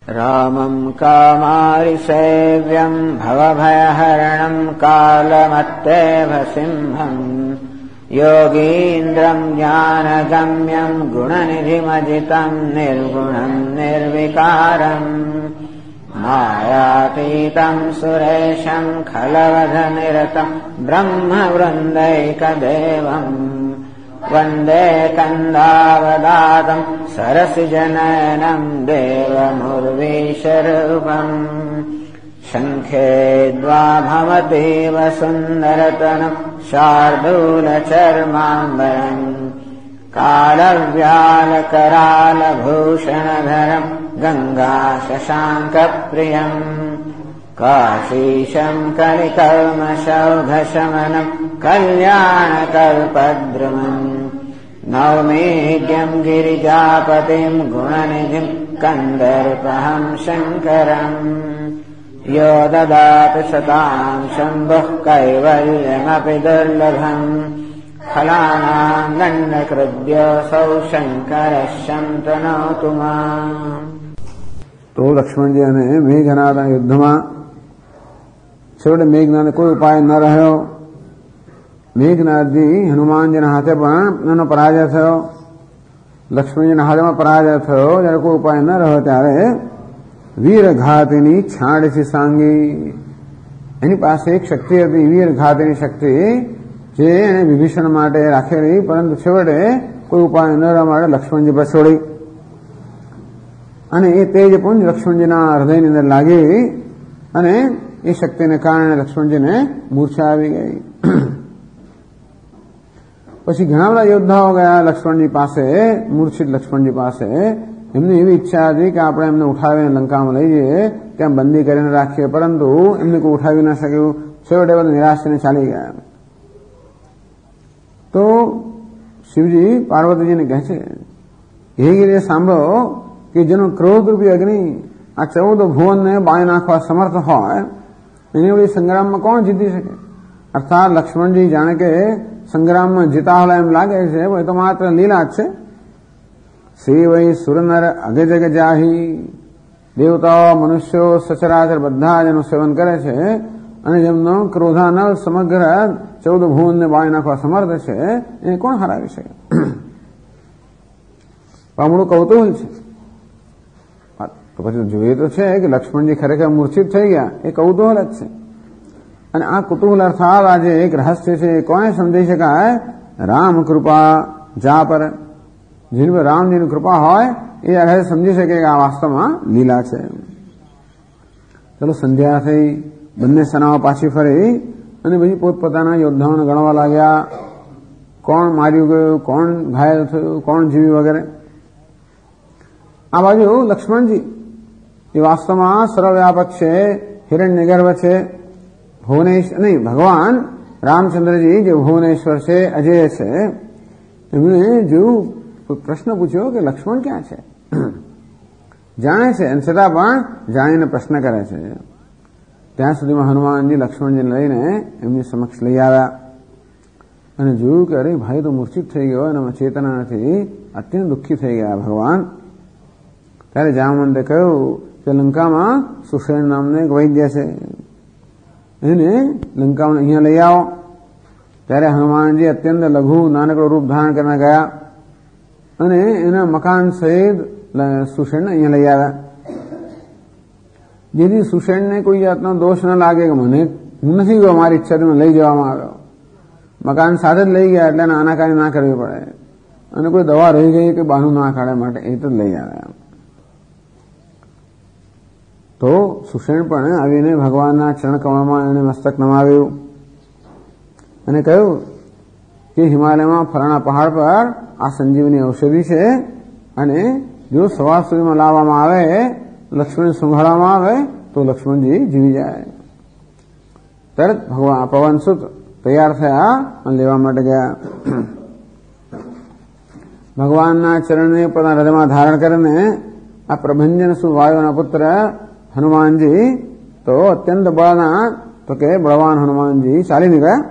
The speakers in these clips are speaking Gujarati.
रामम् कामारिसेव्यम् भवभयहरणम् कालमत्तेव सिंहम् योगीन्द्रम् ज्ञानगम्यम् गुणनिधिमजितम् निर्गुणम् निर्विकारम् मायातीतम् सुरेशम् खलवधनिरतम् ब्रह्मवृन्दैकदेवम् वन्दे कन्दावदातम् सरसिजनयनम् देवमुर्वीशरूपम् शङ्खे द्वाभवतीव सुन्दरतनम् शार्दूलचर्माम्बरम् कालव्यालकरालभूषणधरम् गङ्गाशशाङ्कप्रियम् काशीशम् कलिकल्मषौघशमनम् कल्याणकल्पद्रुमम् नौमीड्यम् गिरिजापतिम् गुणनिधिम् कन्दर्पहम् शङ्करम् यो ददाति सताम् शम्भुः कैवल्यमपि दुर्लभम् फलानाम् दण्डकृद्योऽसौ शङ्करः शन्तनोतु माम्। તો લક્ષ્મણજી અને મેઘનાથના યુદ્ધમાં છેવટે મેઘનાથને કોઈ ઉપાય ન રહ્યો. મેઘનાથજી હનુમાનજીના હાથે પણ એનો પરાજય થયો. લક્ષ્મણજીના હાથમાં પરાજય થયો. જયારે કોઈ ઉપાય ન રહ્યો ત્યારે વીરઘાતીની છાંડથી સાંગી એની પાસે એક શક્તિ હતી, વીરઘાતીની શક્તિ જે એને વિભીષણ માટે રાખેલી, પરંતુ છેવટે કોઈ ઉપાય ન રહેવા માટે લક્ષ્મણજી પર છોડી અને એ તેજ પુંજ લક્ષ્મણજીના હૃદયની અંદર લાગી અને એ શક્તિને કારણે લક્ષ્મણજીને મૂર્છા આવી ગઈ. પછી ઘણા બધા યોદ્ધાઓ ગયા લક્ષ્મણજી પાસે, મૂર્છિત લક્ષ્મણજી પાસે. એમની એવી ઈચ્છા હતી કે આપણે એમને ઉઠાવીને લંકામાં લઈ જઈએ, ત્યાં બંદી કરીને રાખીએ, પરંતુ એમને કોઈ ઉઠાવી ન શક્યું. છેવટે બધા નિરાશ થઈને ચાલી ગયા. તો શિવજી પાર્વતીજીને કહે છે, હે ગિરિએ સાંભળો કે જેનો ક્રોધરૂપી અગ્નિ આ 14 ભુવનને બાળી નાખવા સમર્થ હોય એની વળી સંગ્રામમાં કોણ જીતી શકે? અર્થાત લક્ષ્મણજી જાણે કે સંગ્રામમાં જીતા હોય એમ લાગે છે, એ તો માત્ર લીલા જ છે. શ્રી વૈ સુરનર અગે જગ જાહી, દેવતાઓ મનુષ્યો સચરાચર બધા જ એનું સેવન કરે છે અને જેમનો ક્રોધાનલ સમગ્ર 14 ભુવનને બાળી નાખવા સમર્થ છે એ કોણ હરાવી શકે? પામણું કૌતૂહલ છે. તો પછી જોઈએ તો છે કે લક્ષ્મણજી ખરેખર મૂર્છિત થઈ ગયા, એ કૌતૂહલ જ છે. અને આ કુતૂહલ અર્થાત આજે એક રહસ્ય છે, કોને સમજી શકાય? રામ કૃપા જા પર, જેની પર રામજીની કૃપા હોય એ રહસ્ય સમજી શકે કે આ વાસ્તવમાં લીલા છે. ચલો સંધ્યા થઈ, બંને સેનાઓ પાછી ફરી અને પછી પોતપોતાના યોદ્ધાઓને ગણવા લાગ્યા. કોણ માર્યું ગયું, કોણ ઘાયલ થયું, કોણ જીવ્યું વગેરે. આ બાજુ લક્ષ્મણજી એ વાસ્તવમાં સર્વવ્યાપક છે, હિરણ્યગર્ભ છે, ભગવાન રામચંદ્રજી જે ભુવનેશ્વર છે, અજય છે. એમણે જેવું પ્રશ્ન પૂછ્યો કે લક્ષ્મણ ક્યાં છે? જાણે છે અને છતાં પણ જાણીને પ્રશ્ન કરે છે. ત્યાં સુધીમાં હનુમાનજી લક્ષ્મણજીને લઈને એમની સમક્ષ લઈ આવ્યા અને જોયું કે અરે ભાઈ તો મૂર્છિત થઈ ગયો, એનામાં ચેતના નથી, અત્યંત દુઃખી થઈ ગયા ભગવાન. ત્યારે જામવંતે કહ્યું કે લંકામાં સુષેણ નામનો એક વૈદ્ય છે, એને લંકામાં અહીંયા લઈ આવો. ત્યારે હનુમાનજી અત્યંત લઘુ નાનકડું રૂપ ધારણ કરીને ગયા અને એના મકાન સહિત સુષેણને અહીંયા લઈ આવ્યા, જેથી સુષેણને કોઈ જાતનો દોષ ન લાગે કે મને હું નથી ગયો, મારી ઈચ્છાથી લઈ જવામાં આવ્યો. મકાન સાથે જ લઈ ગયા એટલે આનાકાની ના કરવી પડે અને કોઈ દવા રહી ગઈ કે બહાનું ના કાઢે માટે એ તો લઈ આવ્યા. તો સુષેણ પણ આવીને ભગવાનના ચરણકમળમાં એને મસ્તક નમાવ્યું અને કહ્યું કે હિમાલયમાં ફલાણા પહાડ પર આ સંજીવની ઔષધિ છે અને જો સવાર સુધીમાં લાવવામાં આવે, લક્ષ્મણને સંભાળવામાં આવે તો લક્ષ્મણજી જીવી જાય. તરત ભગવાન પવનસુત તૈયાર થયા અને લેવા માટે ગયા. ભગવાનના ચરણને પોતાના હૃદયમાં ધારણ કરીને આ પ્રભંજન સુ વાયુના પુત્ર હનુમાનજી તો અત્યંત બળના, તો કે બળવાન હનુમાનજી ચાલી નીકળ્યા.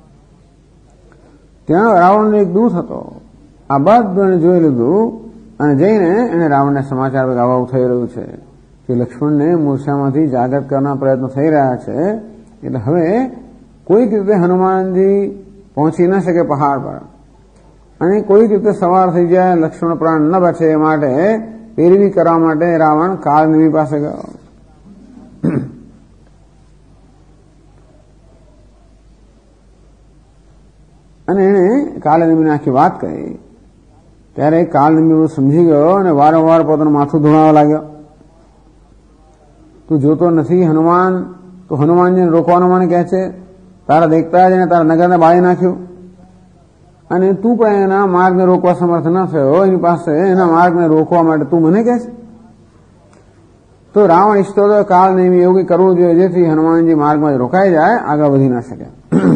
ત્યાં રાવણનો એક દૂત હતો. આ બધું એને જોઈ લીધું અને જઈને એને રાવણને સમાચાર આવું થઈ રહ્યું છે કે લક્ષ્મણને મૂર્છામાંથી જાગૃત કરવાના પ્રયત્ન થઈ રહ્યા છે, એટલે હવે કોઈક રીતે હનુમાનજી પહોંચી ન શકે પહાડ પર અને કોઈક રીતે સવાર થઈ જાય, લક્ષ્મણ પ્રાણ ન બચે એ માટે પેરવી કરવા માટે રાવણ કાળનેમી પાસે ગયો. અને એને કાળનેમીને આખી વાત કહી. ત્યારે કાળનેમી સમજી ગયો અને વારંવાર પોતાનું માથું ધોવાવા લાગ્યો. તું જોતો નથી હનુમાન, તો હનુમાનજીને રોકવાનો મને કહે છે, તારા દેખતા જ એને તારા નગરને બાળી નાખ્યું અને તું પણ એના માર્ગને રોકવા સમર્થ ન થયો. એની પાસે એના માર્ગને રોકવા માટે તું મને કહે છે. તો રાવણ ઈચ્છતો હતો કાળનેમી એવું કંઈ કરવું જોઈએ જેથી હનુમાનજી માર્ગમાં રોકાઈ જાય, આગળ વધી ન શકે.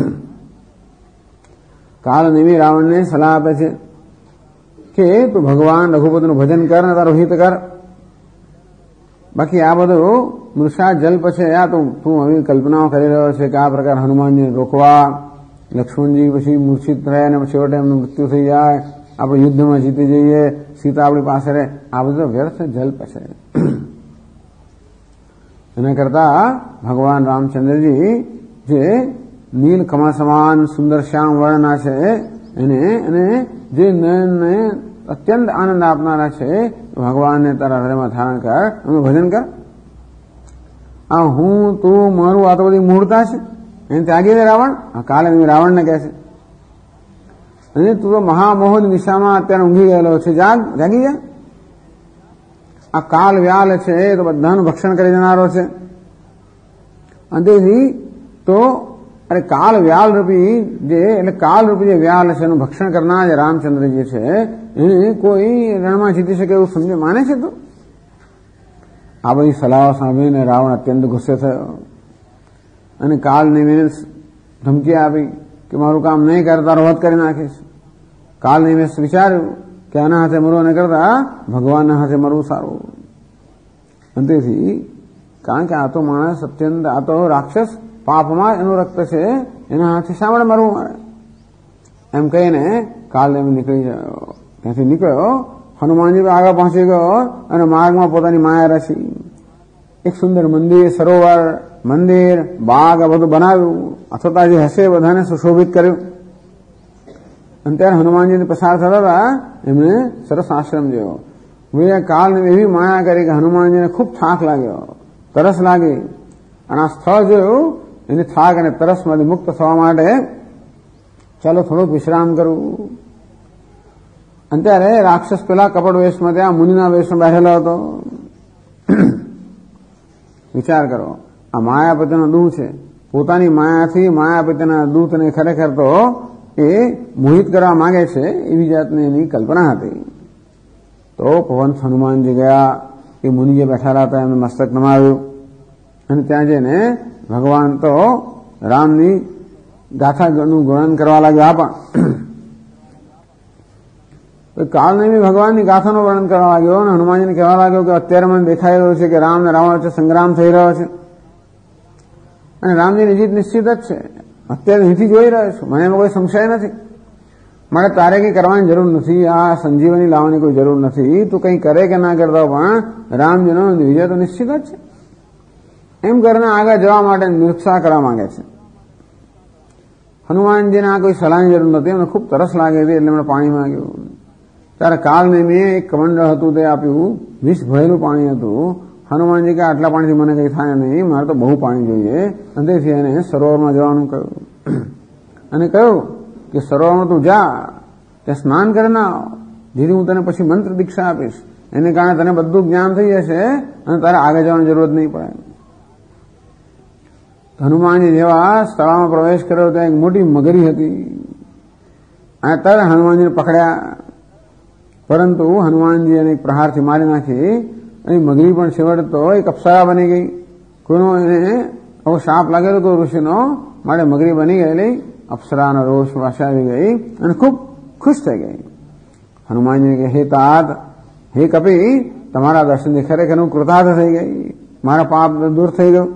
કાળનેમી રાવણને સલાહ આપે છે કે તું ભગવાન રઘુપતિનું ભજન કર ને તારું હિત કર. બાકી આ બધું મૃષા જલ્પ છે, આ તું આવી કલ્પનાઓ કરી રહ્યો છે કે આ પ્રકાર હનુમાનજીને રોકવા, લક્ષ્મણજી પછી મૂર્છિત રહે અને છેવટે એમનું મૃત્યુ થઈ જાય, આપણે યુદ્ધમાં જીતી જઈએ, સીતા આપણી પાસે રહે, આ બધું વ્યર્થ જલ્પ છે. એના કરતા ભગવાન રામચંદ્રજી જે નીલ કમળ સમાન સુંદર શ્યામ વર્ણના છે એને અને જે નયનને અત્યંત આનંદ આપનારા છે, ભગવાનને તારા હૃદયમાં ધારણ કર, એનું ભજન કર. આ હું તું મારું આ તો બધી મૂળતા છે, એને ત્યાગી દે રાવણ. આ કાલે રાવણને કહે છે, અને તું તો મહામોહની નિશામાં અત્યારે ઊંઘી ગયેલો છે, જાગી જા. આ કાલ વ્યાલ છે એ તો બધાનું ભક્ષણ કરી દેનારો છે. અંતેથી તો અરે કાલ વ્યાલ રૂપી જે એટલે કાલ રૂપી જે વ્યાલ છે એનું ભક્ષણ કરનાર જે રામચંદ્રજી છે એને કોઈ રણમાં જીતી શકે એવું સમજે માને છે. તો આ બધી સલાહો સાંભળીને રાવણ અત્યંત ગુસ્સે થયો અને કાળનેમીને ધમકી આપી કે મારું કામ નહીં કરે તારો વધ કરી નાખીશ. કાળનેમીએ વિચાર્યું કે આના હાથે મરવું અને કરતા ભગવાનના હાથે મરવું સારું. અંતેથી કારણ કે આ તો માણસ અત્યંત, આ તો રાક્ષસ પાપમાં એનું રક્ત છે, એના હાથે શા માટે મરવું મારે એમ કહીને કાળનેમી નીકળી ગયો. ત્યાંથી નીકળ્યો, હનુમાનજી આગળ પહોંચી ગયો અને માર્ગમાં પોતાની માયા રચી. એક સુંદર મંદિર, સરોવર, મંદિર, બાગ આ બધું બનાવ્યું, અથવા જે હશે બધાને સુશોભિત કર્યું. અને ત્યારે હનુમાનજીને પસાર થતા હતા એમને સરસ આશ્રમ જેવો. કાળને એવી માયા કરી કે હનુમાનજીને ખૂબ થાક લાગ્યો, તરસ લાગી અને આ સ્થળ જોયું, એની થાક અને તરસમાંથી મુક્ત થવા માટે ચાલો થોડુંક વિશ્રામ કરવું. અને ત્યારે રાક્ષસ પેલા કપટ વેશમાં ત્યાં મુનિના વેશમાં બેઠેલો હતો. વિચાર કરો, આ માયાપતિનો દૂત છે, પોતાની માયાથી માયાપતિના દૂતને ખરેખર તો એ મોહિત કરવા માંગે છે એવી જાતની એની કલ્પના હતી. તો પવન હનુમાનજી ગયા, એ મુનિ જે બેઠેલા હતા એમને મસ્તક નમાવ્યું અને ત્યાં જઈને ભગવાન તો રામની ગાથાનું વર્ણન કરવા લાગ્યો. આ કાળનેમી ભગવાનની ગાથાનું વર્ણન કરવા લાગ્યો અને હનુમાનજીને કહેવા લાગ્યો કે અત્યારે મને દેખાઈ રહ્યું છે કે રામ અને રાવણ વચ્ચે સંગ્રામ થઈ રહ્યો છે અને રામજીની જીત નિશ્ચિત જ છે. અત્યારે અહીંથી જોઈ રહ્યો છું, મને એમાં કોઈ સંશય નથી. મારે તારે કંઈ કરવાની જરૂર નથી, આ સંજીવની લાવવાની કોઈ જરૂર નથી. તું કંઈ કરે કે ના કરતો પણ રામજીનો વિજય તો નિશ્ચિત જ છે. એમ કરીને આગળ જવા માટે નિરુત્સાહ કરવા માંગે છે. હનુમાનજીને આ કોઈ સલાહની જરૂર નથી, એમને ખૂબ તરસ લાગી હતી એટલે એમણે પાણી માંગ્યું. ત્યારે કાળનેમીએ એક કમંડળ હતું તે આપ્યું, વિષ ભરેલું પાણી હતું. હનુમાનજી કે આટલા પાણીથી મને કંઈ થાય નહીં, મારે તો બહુ પાણી જોઈએ. અને તેથી એને સરોવરમાં જવાનું કહ્યું અને કહ્યું કે સરોવરમાં તું જા, ત્યાં સ્નાન કરીને આવ, જેથી હું તને પછી મંત્ર દીક્ષા આપીશ. એને કારણે તને બધું જ્ઞાન થઈ જશે અને તારે આગળ જવાની જરૂરત નહીં પડે. હનુમાનજી જેવા સ્થળમાં પ્રવેશ કર્યો ત્યાં એક મોટી મગરી હતી. આ તર હનુમાનજીને પકડ્યા, પરંતુ હનુમાનજી એને એક પ્રહારથી મારી નાખી. અને મગરી પણ છેવટે તો એક અપ્સરા બની ગઈ. કોઈનો એને આવો શાપ લાગેલો હતો ઋષિનો, માટે મગરી બની ગયેલી અપ્સરાનો રોષ વાસાવી ગઈ અને ખૂબ ખુશ થઈ ગઈ. હનુમાનજી કે હે તાત, હે કપી, તમારા દર્શનથી ખરેખર હું કૃતાર્થ થઈ ગઈ, મારા પાપ દૂર થઈ ગયો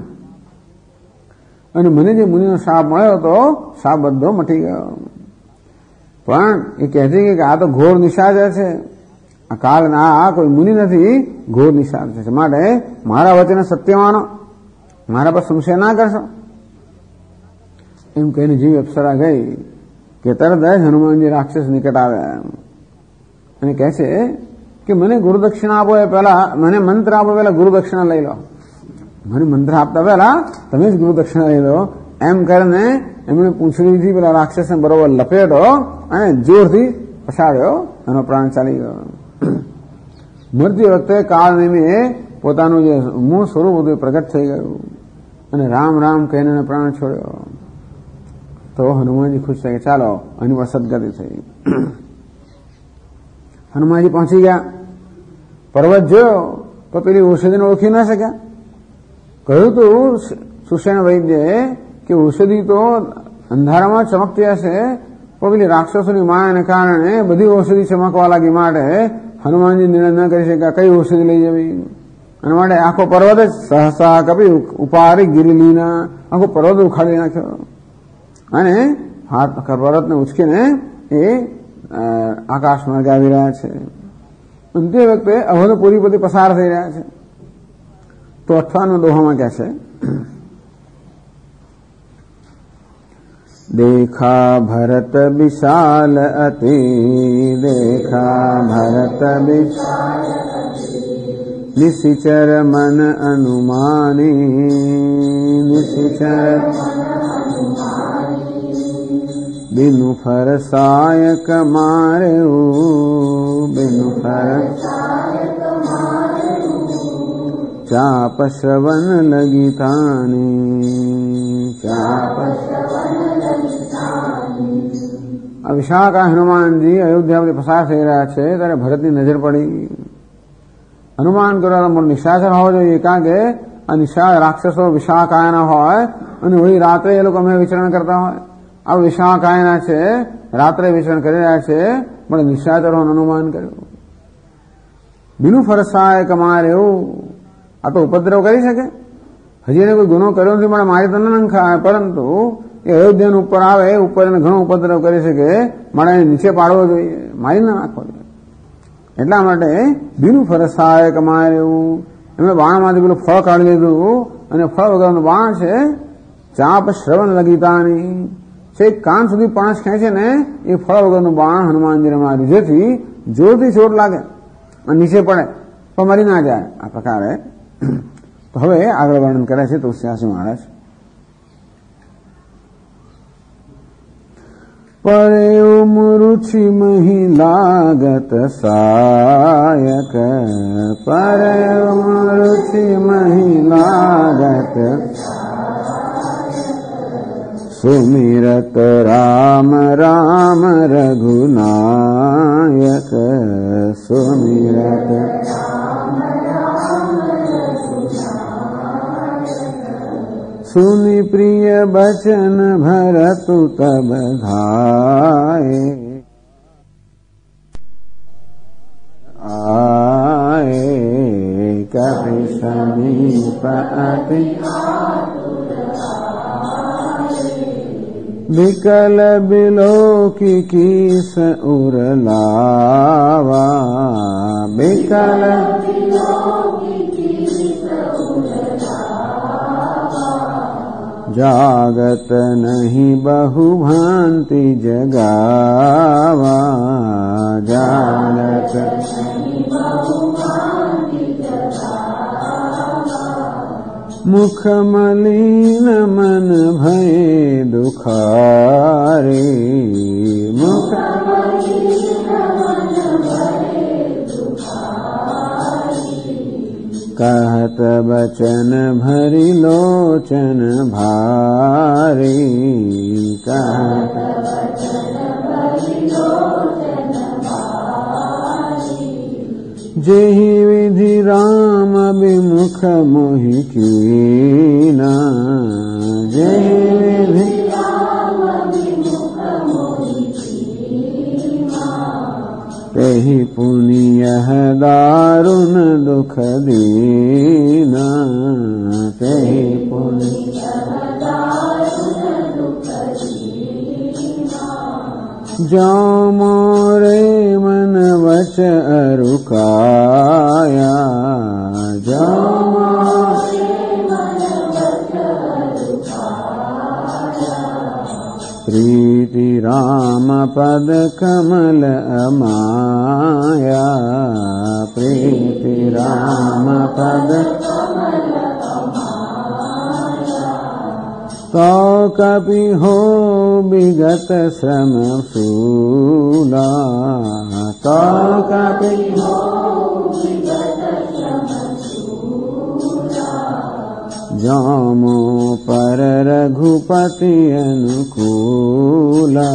અને મને જે મુનિનો શાપ મળ્યો હતો શાપ બધો મટી ગયો. પણ એ કહેતી કે આ તો ઘોર નિશાચર છે, આ કાળના કોઈ મુનિ નથી, ઘોર નિષાદ છે. માટે મારા વચને સત્ય માનો, મારા પર સંશય ના કરશો. એમ કહીને જીવ અપ્સરા ગઈ કે તરત જ હનુમાનજી રાક્ષસ નિકટ આવ્યા અને કહે છે કે મને ગુરુદક્ષિણા આપો, એ પહેલા મને મંત્ર આપો, પહેલા ગુરુદક્ષિણા લઈ લો. મને મંત્ર આપતા પહેલા તમે જ ગુરુદક્ષિણા લઈ લો. એમ કરીને એમણે પૂંછડીથી પેલા રાક્ષસને બરોબર લપેટો અને જોરથી પછાડ્યો, એનો પ્રાણ ચાલી ગયો. મરતી વખતે કાળ નિમિત્તે પોતાનું જે મૂળ સ્વરૂપ હતું પ્રગટ થઈ ગયું અને રામ રામ કહીને પ્રાણ છોડ્યો. તો હનુમાનજી ખુશ થઈ ગયા, ચાલો એની પર સદગતિ થઈ. હનુમાનજી પહોંચી ગયા, પર્વત જોયો તો પેલી ઔષધિને ઓળખી ના શક્યા. કહ્યું તું સુષેણ વૈદ્યએ કે ઔષધિ તો અંધારામાં ચમકતી હશે, પણ પેલી રાક્ષસોની માયાને કારણે બધી ઔષધિ ચમકવા લાગી. માટે હનુમાનજી નિર્ણય ન કરી શક્યા કઈ ઔષધિ લઈ જવી. અને માટે આખો પર્વત જ સહસા કપી ઉપારી ગિરિલીના, આખો પર્વત ઉખાડી નાખ્યો અને હાથ પર્વતને ઉચકીને એ આકાશ માર્ગે આવી રહ્યા છે. અને તે વખતે અવધપુરી બધી પસાર થઈ રહ્યા છે. તો 58 દોહામાં કહે છે, देखा भरत विशाल अति, देखा भरत विशाल निशिचर मन अनुमानी, निशिचर बिनु फर सायक मारे, बिनु फर चाप श्रवण लगी तानी, चाप વિશાળકાય હનુમાનજી અયોધ્યા પસાર થઈ રહ્યા છે ત્યારે ભરતની નજર પડી. હનુમાન કરવાનો મોટો નિશાચર હોવો જોઈએ, કારણ કે આ નિશાળ રાક્ષસો વિશાળકાયના હોય અને વળી રાત્રે એ લોકો અમે વિચરણ કરતા હોય. આ વિશાળકાયના છે, રાત્રે વિચરણ કરી રહ્યા છે, પણ નિશાચર હનુમાન કર્યું. બીનું ફરસાય કમાર એવું આ તો ઉપદ્રવ કરી શકે. હજી એને કોઈ ગુનો કર્યો નથી, પણ મારી તો ન નંખાય, પરંતુ એ અયોધ્યાનું ઉપર આવે, ઉપર એને ઘણો ઉપદ્રવ કરી શકે, મારે એને નીચે પાડવો જોઈએ, મારી ના નાખવો જોઈએ. એટલા માટે બીનું ફરસાય કમાય એવું એમણે બાણમાંથી પેલું ફળ કાઢી લીધું અને ફળ વગરનું બાણ છે. ચાપ શ્રવણ લગીતાની છે, કાન સુધી પાંચ ખેંચે ને એ ફળ વગરનું બાણ હનુમાનજીને માર્યું, જેથી જોરથી ચોટ લાગે અને નીચે પડે પણ મરી ના જાય. આ પ્રકારે તો હવે આગળ વર્ણન કરે છે તુલસીદાસ મહારાજ. પરેમ રુચિ મહી લાગત સાયક, પરેમ રુચિ મહી લાગત સુમિરત રામ રામ રઘુનાયક, સુમિરત सुनि प्रिय बचन भरतु तब धाये, आए कपि समीप अति विकल बिलोकी कीस उरलावा, विकल जागत नहीं बहु भांति जगावा, जागत मुख मलिन मन भय दुखारे, मुख कहत बचन भरि लोचन भारी, कहत जेहि विधि राम विमुख मोहि कीना, जेहि विधि तेहि पुनि यह दारुण दुख दीना, तेहि पुनि जाओ मोरे मन वचन वश्य रुकाया जामा प्रीति राम पद कमल अमाया प्रीति राम पद तो कपि हो विगत श्रम सूला तो कपि हो जामो पर रघुपति अनुकूला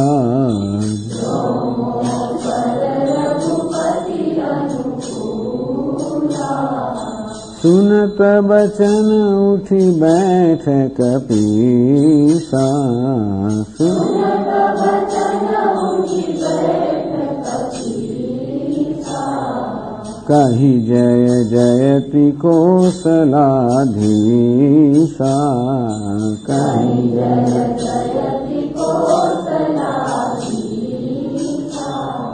सुनत बचन उठी बैठ कपीसा कही जय जयति कौशलाधीशा कही जय जयति कौशलाधीशा।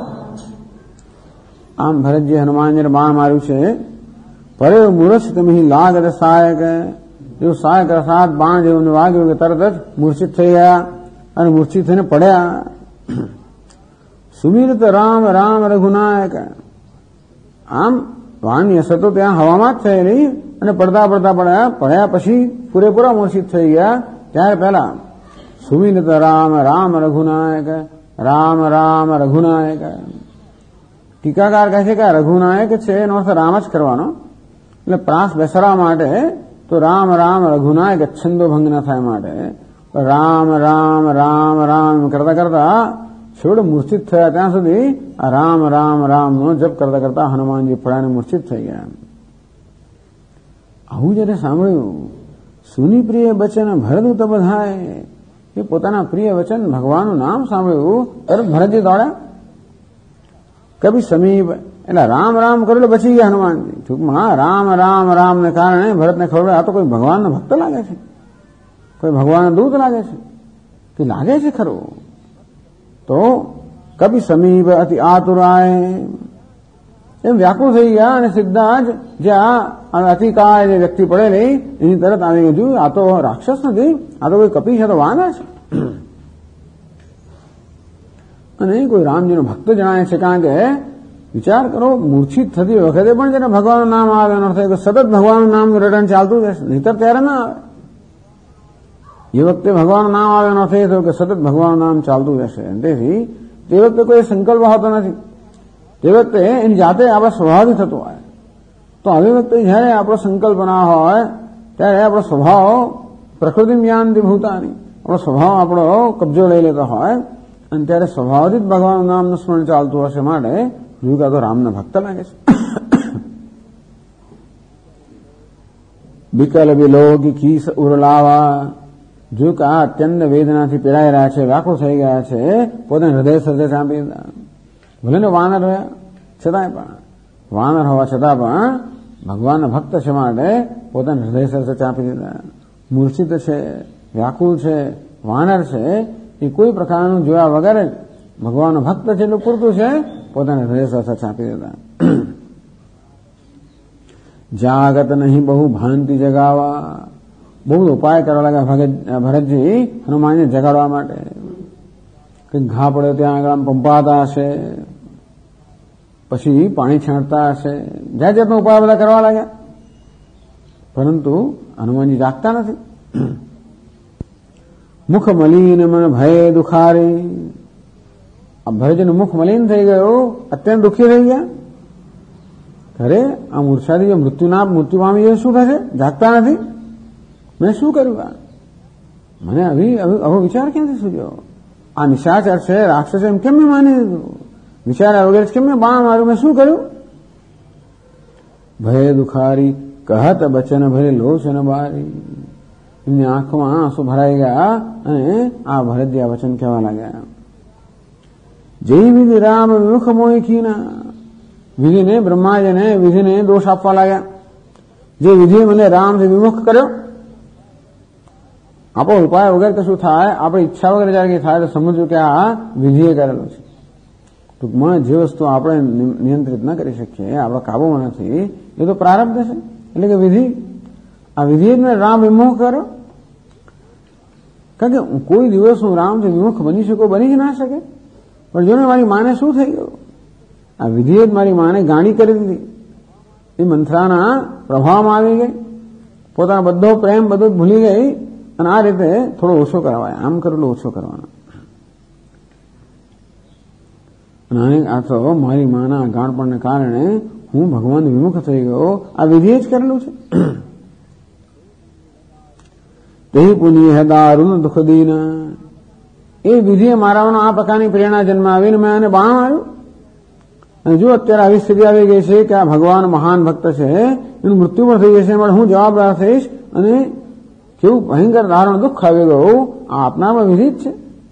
આમ ભરતજી હનુમાનજીને બાણ માર્યું છે. પરે મૂર્છ તમે લાગત સહાયક એવું સહાયક સાત બાણ જેવું વાગ્યું કે તરત જ મૂર્છિત થઈ ગયા અને મૂર્છિત થઈને પડ્યા. સુમિરત રામ રામ રઘુનાયક. આમ વાણની અસર તો ત્યાં હવામાં જ થયેલી અને પડતા પડતા પડ્યા પછી પૂરેપૂરા મૂર્છિત થઈ ગયા. ત્યારે પહેલા સુમિરત રામ રામ રઘુનાયક રામ રામ રઘુનાયક. ટીકાકાર કહે છે કે રઘુનાયક છે એનો અર્થ રામ જ કરવાનો, એટલે પ્રાસ બેસરવા માટે તો રામ રામ રઘુનાયક છંદો ભંગ ન થાય માટે રામ રામ રામ રામ કરતા કરતા છોડ મૂર્છિત થયા ત્યાં સુધી આ રામ રામ રામનો જપ કરતા કરતા હનુમાનજી પડાને મૂર્છિત થઈ ગયા. આવું જયારે સાંભળ્યું સુની પ્રિય વચન ભરત તો બધાય એ પોતાના પ્રિય વચન ભગવાનનું નામ સાંભળ્યું તરત ભરતજી દોડ્યા. કભી સમીપ એટલે રામ રામ કરેલું બચી ગયા હનુમાનજી. ટૂંકમાં રામ રામ રામ ને કારણે ભરતને ખબર આ તો કોઈ ભગવાનનો ભક્ત લાગે છે, કોઈ ભગવાનનો દૂત લાગે છે કે લાગે છે ખરું. તો કભી સમીપ અતિ આતુરાય એમ વ્યાકુળ થઈ ગયા અને સીધા જ જ્યાં અતિકાય જે વ્યક્તિ પડેલી એની તરત આવી ગયું. આ તો રાક્ષસ નથી, આ તો કોઈ કપી છે, તો વાનર છે અને કોઈ રામજીનો ભક્ત જણાય છે. કારણ કે વિચાર કરો, મૂર્છિત થતી વખતે પણ જેને ભગવાનનું નામ આવે એનો અર્થ કે સતત ભગવાનનું નામ રટન ચાલતું રહેશે, નહીતર ત્યારે ના આવે. એ વખતે ભગવાનનું નામ આવે એનો અર્થ એ થયો કે સતત ભગવાનનું નામ ચાલતું રહેશે. તેથી તે વખતે કોઈ સંકલ્પ હોતો નથી, તે વખતે એની જાતે આપણા સ્વભાવથી થતું હોય. તો આવી વખતે જયારે આપણો સંકલ્પ ના હોય ત્યારે આપણો સ્વભાવ પ્રકૃતિ જ્ઞાનથી ભૂતાની આપણો સ્વભાવ આપણો કબજો લઈ લેતો હોય અને ત્યારે સ્વભાવથી જ ભગવાનનું નામનું સ્મરણ ચાલતું હશે. માટે જોયું તો રામના ભક્ત લાગે છે. વિકલ વિલોક કીસ ઉરલાવા જો કે આ અત્યંત વેદનાથી પીડાઈ રહ્યા છે, વ્યાકુળ થઈ ગયા છે, પોતાને હૃદય સર્જે ચાંપી દીધા. ભલે ને વાનર રહ્યા છતાંય પણ વાનર હોવા છતાં પણ ભગવાનના ભક્ત છે માટે પોતાને હૃદય સર્જે ચાંપી દીધા. મૂર્છિત છે, વ્યાકુળ છે, વાનર છે, એ કોઈ પ્રકારનું જોયા વગર ભગવાનનો ભક્ત છે એટલું પૂરતું છે, પોતાને હૃદય સર્જે ચાંપી દીધા. જાગત નહીં બહુ ભાંતિ જગાવા બહુ ઉપાય કરવા લાગ્યા ભરતજી હનુમાનને જગાડવા માટે. કંઈક ઘા પડ્યો ત્યાં આગળ પંપાતા હશે, પછી પાણી છાંટતા હશે, જાત જાતનો ઉપાય બધા કરવા લાગ્યા, પરંતુ હનુમાનજી જાગતા નથી. મુખ મલિન મન ભય દુખારી. આ ભરતજીનું મુખ મલિન થઈ ગયું, અત્યંત દુઃખી થઈ ગયા. અરે આ મૂર્છાથી જે મૃત્યુ પામી એ શું થશે? જાગતા નથી. મેં શું કર્યું? મને હવે વિચાર ક્યાંથી સૂર્યો? આ નિશાચર છે, રાક્ષસ એમ કેમ મેં માની દીધું? વિચાર્યા વગેરે કેમ મેં બાણ માર્યું? મેં શું કર્યું? ભય દુખારી કહત બચન ભરે લોચન બારી. એમની આંખમાં આંસુ ભરાઈ ગયા અને આ ભરતજી આ વચન કહેવા લાગ્યા. જય વિધિ રામ વિમુખ મોહિકીના. વિધિને બ્રહ્માજીને વિધિને દોષ આપવા લાગ્યા. જે વિધિએ મને રામથી વિમુખ કર્યો, આપણો ઉપાય વગર કશું થાય, આપણી ઈચ્છા વગર જયારે થાય તો સમજવું કે આ વિધિએ કરેલું છે. ટૂંકમાં જે વસ્તુ આપણે નિયંત્રિત ન કરી શકીએ, આપણા કાબુમાં નથી, એ તો પ્રારબ્ધ છે, એટલે કે વિધિ. આ વિધિ જ મેં રામ વિમુખ કર્યો. કારણ કે કોઈ દિવસ હું રામથી વિમુખ બની શકું, બની જ ના શકે. પણ જો ને મારી માને શું થઈ ગયું, આ વિધિએ જ મારી માને ગાંડી કરી દીધી. એ મંથરાના પ્રભાવમાં આવી ગઈ, પોતાનો બધો પ્રેમ બધું જ ભૂલી ગઈ, અને આ રીતે થોડો ઓછો કરવાય, આમ કરેલો ઓછો કરવાનો. અને આ તો મારી માના ગાણપણને કારણે હું ભગવાન વિમુખ થઈ ગયો, આ વિધિએ જ કરેલું છે. તે પુનિય દારૂણ દુઃખદીન, એ વિધિએ મારામાં આ પ્રકારની પ્રેરણા જન્માવીને મેં આને બાણ માર્યું. અને જો અત્યારે આવી સ્થિતિ આવી ગઈ છે કે આ ભગવાન મહાન ભક્ત છે, એનું મૃત્યુ પણ થઈ જશે, પણ હું જવાબદાર થઈશ, અને કેવું ભયંકર દારૂણ દુઃખ આવી ગયું, આ આપનામાં વિધિ જ છે.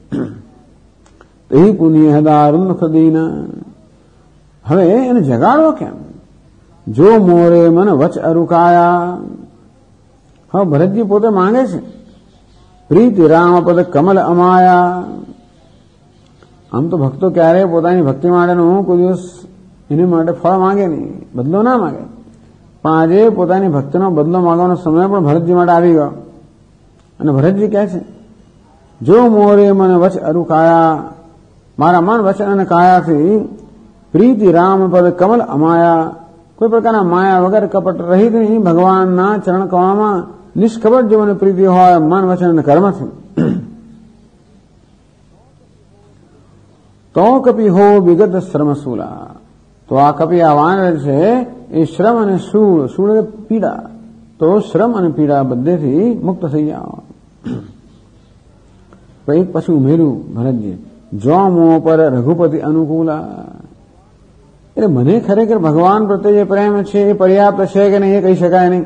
તે પુનિય દારૂણ દુઃખદીન, હવે એને જગાડવો કેમ? જો મોરે મન વચ અરુકાયા. હવે ભરતજી પોતે માંગે છે, પ્રીતિ રામ પદ કમલ અમાયા. આમ તો ભક્તો ક્યારેય પોતાની ભક્તિ માટેનું કોઈ દિવસ એને માટે ફળ માંગે નહીં, બદલો ના માંગે. પણ આજે પોતાની ભક્તિનો બદલો માંગવાનો સમય પણ ભરતજી માટે આવી ગયો. અને ભરતજી કહે છે, જો મોરે મને વચ અરુકાયા, મારા મન વચન અને કાયાથી પ્રીતિ રામ પદ કમલ અમાયા, કોઈ પ્રકારના માયા વગર કપટ રહિત નહીં, ભગવાનના ચરણ કમળમાં નિષ્કપટ જો મને પ્રીતિ હોય મન વચન અને કર્મથી, તો કપી હો વિગત શ્રમશૂલા. તો આ કપી આ વાનર છે એ શ્રમ અને શૂળ, શૂળ એટલે પીડા, તો શ્રમ અને પીડા બધેથી મુક્ત થઈ જાઓ. એક પછી ઉમેર્યું ભરતજી, જો મો પર રઘુપતિ અનુકૂલા. એટલે મને ખરેખર ભગવાન પ્રત્યે જે પ્રેમ છે એ પર્યાપ્ત છે કે નહીં એ કહી શકાય નહીં.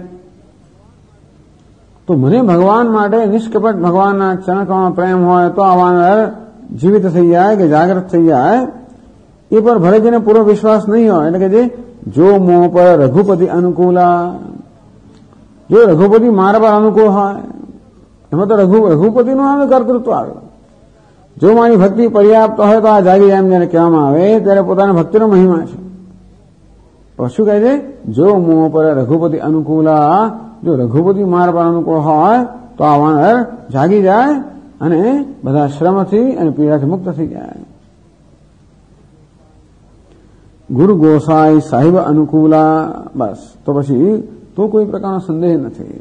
તો મને ભગવાન માટે નિષ્કપટ ભગવાનના ચરણકમાં પ્રેમ હોય તો આ વાનર જીવિત થઈ જાય કે જાગૃત થઈ જાય, એ પર ભરતજીને પૂરો વિશ્વાસ નહીં હોય. એટલે કે જે જો મોહ પર રઘુપતિ અનુકૂલા, જો રઘુપતિ મારા પર અનુકૂળ હોય, એમાં તો રઘુપતિનું આવે કર્તૃત્વ આવે. જો મારી ભક્તિ પર્યાપ્ત હોય તો આ જાગી જાય એમ જયારે કહેવામાં આવે ત્યારે પોતાના ભક્તિનો મહિમા છે. તો શું કહે છે? જો મોહ પર રઘુપતિ અનુકૂલા, જો રઘુપતિ મારા પર અનુકૂળ હોય તો આ વાનર જાગી જાય અને બધા શ્રમથી અને પીડાથી મુક્ત થઈ જાય. ગુરુ ગોસાઈ સાહિબ અનુકૂલા, બસ તો પછી તો કોઈ પ્રકારનો સંદેહ નથી.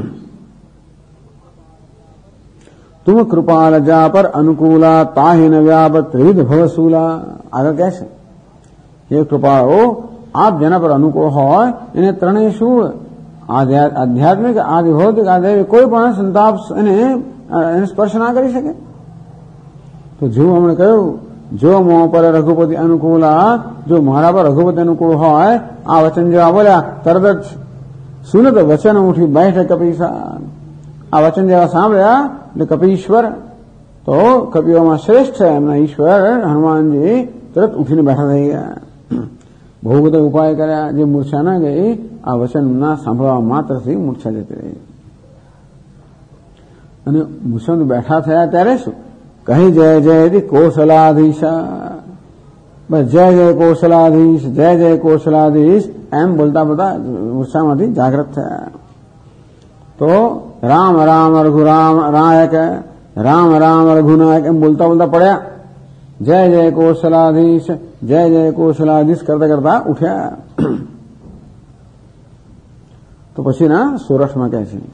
તુમ કૃપા રજા પર અનુકૂલા, તાહિન વ્યાપ ત્રિવિધ ભવસૂલા. આગળ કહે છે, એ કૃપાળો આપ જેના પર અનુકૂળ હોય એને ત્રણેય શૂળ, આધ્યાત્મિક આદિ ભૌતિક આદિ કોઈ પણ સંતાપ એને સ્પર્શ ના કરી શકે. તો જેવું હમણે કહ્યું, જો મોહ પર રઘુપતિ અનુકૂલા, જો મારા પર રઘુપતિ અનુકૂળ હોય, આ વચન જેવા બોલ્યા તરત જ સુનત વચન ઉઠી બેઠે કપીસા. આ વચન જેવા સાંભળ્યા એટલે કપીશ્વર, તો કપિઓમાં શ્રેષ્ઠ એમના ઈશ્વર હનુમાનજી તરત ઉઠીને બેઠા થઈ ગયા. બહુ બધા ઉપાય કર્યા, જે મૂર્છા ના ગઈ આ વચનના સાંભળવા માત્રથી મૂર્છા જતી રહી. અને મૂર્છા બેઠા થયા ત્યારે શું કહી, જય જય કૌશલાધીશા, બસ જય જય કૌશલાધીશ, જય જય કૌશલાધીશ એમ બોલતા બોલતા મૂર્છામાંથી જાગૃત થયા. તો રામ રામ રઘુરામ નાયક, રામ રામ રઘુનાયક એમ બોલતા બોલતા પડ્યા. જય જય કૌશલાધીશ, જય જય કૌશલાધીશ કરતા કરતા ઉઠ્યા. તો પછી ના સોરઠમાં કહે છે,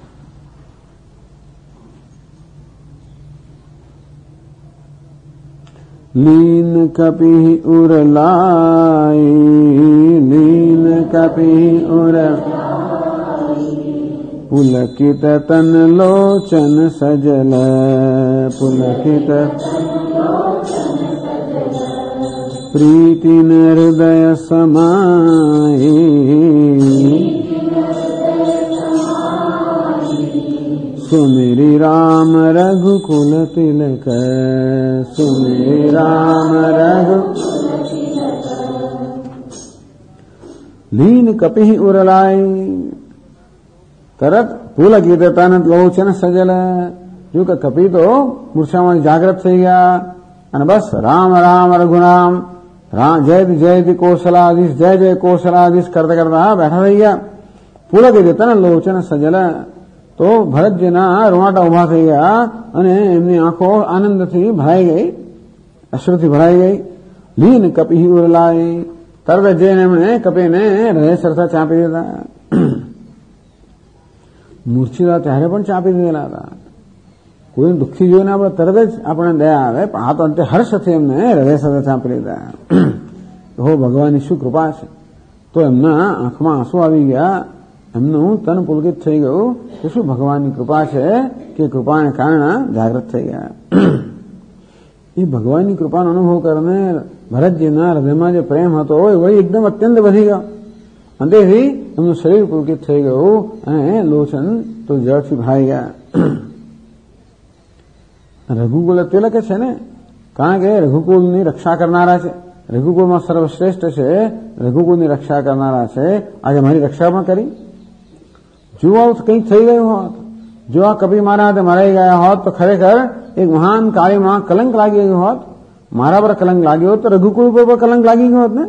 લીન કપી ઉરલાઈ, લીન કપી ઉરલાઈ, પુલકિત તન લોચન સજલ, પુલકિત પ્રીતિન હૃદય સમાઈ, સુમિરી રામ રઘુકુલ તિલક, સુમિરી રામ રઘુ. લીન કપિ ઉરલાઈ, તરત પુલકિત તન લોચન સજલ. જો કે કપિ તો મૂર્છામાં જાગૃત થઈ ગયા અને બસ રામ રામ રઘુરામ, जयति जयति कौशलाधीश, जय जय कौशलाधीश करता करता बैठा रही गया। पुलक देता लोचन सजल, तो ભરતજીના રૂવાટા ઉભા થઈ ગયા અને એમની આંખો આનંદથી ભરાઈ ગઈ, અશ્રુથી ભરાઈ ગઈ. લીન કપી ઉરલાઈ, તરત જઈને એમણે કપીને હૃદય સરસા ચાંપી દીધા. મૂર્છિતા ત્યારે પણ ચાંપી દીધેલા હતા. કોઈ દુઃખી જોઈને આપણે તરત જ આપણે દયા આવે, પણ આ તો અંતે હર્ષથી એમને હૃદય સરસા ચાંપી લીધા. હો ભગવાનની શું કૃપા છે. તો એમના આંખમાં આંસુ આવી ગયા, એમનું તન પુલકિત થઈ ગયું કે શું ભગવાનની કૃપા છે કે કૃપાને કારણે જાગૃત થઈ ગયા. એ ભગવાનની કૃપાનો અનુભવ કરીને ભરતજીના હૃદયમાં જે પ્રેમ હતો એ વળી એકદમ અત્યંત વધી ગયો. અંતેથી એમનું શરીર પુલકિત થઈ ગયું અને લોચન તો જળથી ભરાઈ ગયા. રઘુકુલ તિલક છે ને, કારણ કે રઘુકુલની રક્ષા કરનારા છે. રઘુકુળમાં સર્વશ્રેષ્ઠ છે, રઘુકુળની રક્ષા કરનારા છે. આજે મારી રક્ષા પણ કરી. જો આવું કંઈક થઈ ગયું હોત, જો આ કપિ મારા હાથે મરાઈ ગયા હોત તો ખરેખર એક મહાન કાળીમાં કલંક લાગી ગયું હોત. મારા પર કલંક લાગ્યો હોત તો રઘુકુળ પર કલંક લાગી ગયો હોત ને.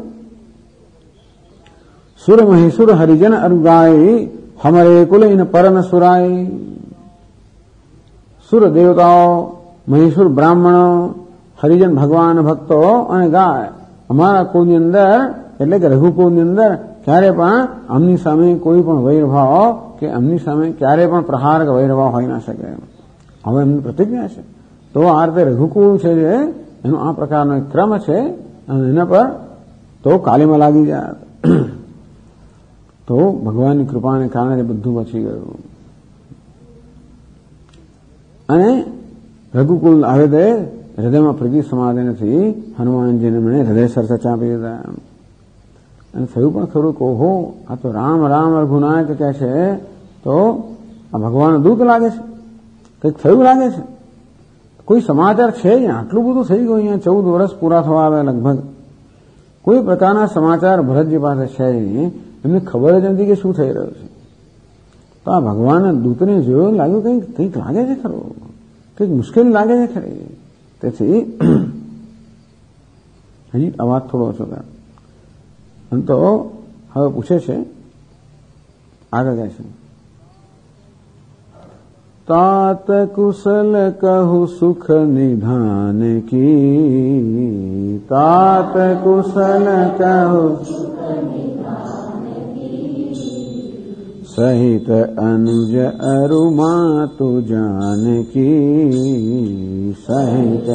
સુર મહેસુર હરિજન અરુગાઈ, હમરે કુલ ઇન પરન સુરાઈ. સુર દેવતાઓ, મહેસુર બ્રાહ્મણો, હરિજન ભગવાન ભક્તો અને ગાય અમારા કુળની અંદર એટલે કે રઘુકુળની અંદર ક્યારે પણ આમની સામે કોઈ પણ વૈરભાવ કે એમની સામે ક્યારે પણ પ્રહાર કે વૈરભાવ હોઈ ના શકે. હવે એમની પ્રતિજ્ઞા છે. તો આ રીતે રઘુકુળ છે જે એનો આ પ્રકારનો એક ક્રમ છે અને એના પર તો કાલીમાં લાગી જાય તો ભગવાનની કૃપાને કારણે બધું બચી ગયું. અને રઘુકુલ આવે તે હૃદયમાં પ્રગી સમાધિ નથી. હનુમાનજીને મને હૃદય સરસા ચાંપી દીધા. અને થયું પણ ખરું કે ઓહો, આ તો રામ રામ રઘુનાયક કહે છે તો આ ભગવાન દૂત લાગે છે, કંઈક થયું લાગે છે. કોઈ સમાચાર છે અહીંયા, આટલું બધું થઈ ગયું. અહીંયા 14 વર્ષ પૂરા થવા આવે લગભગ. કોઈ પ્રકારના સમાચાર ભરતજી પાસે છે નહીં. એમને ખબર જ નથી કે શું થઈ રહ્યું છે. તો આ ભગવાનના દૂતને જોયું, લાગ્યું કંઈક લાગે છે ખરું, કંઈક મુશ્કેલી લાગે છે ખરી. તેથી હજી અવાજ થોડો ઓછો કરે. તો હવે પૂછે છે, આગળ કહે છે, तात कुशल कहु सुख निधान की, तात कुशल कहु सहित अनुज अरु मातु जानकी, सहित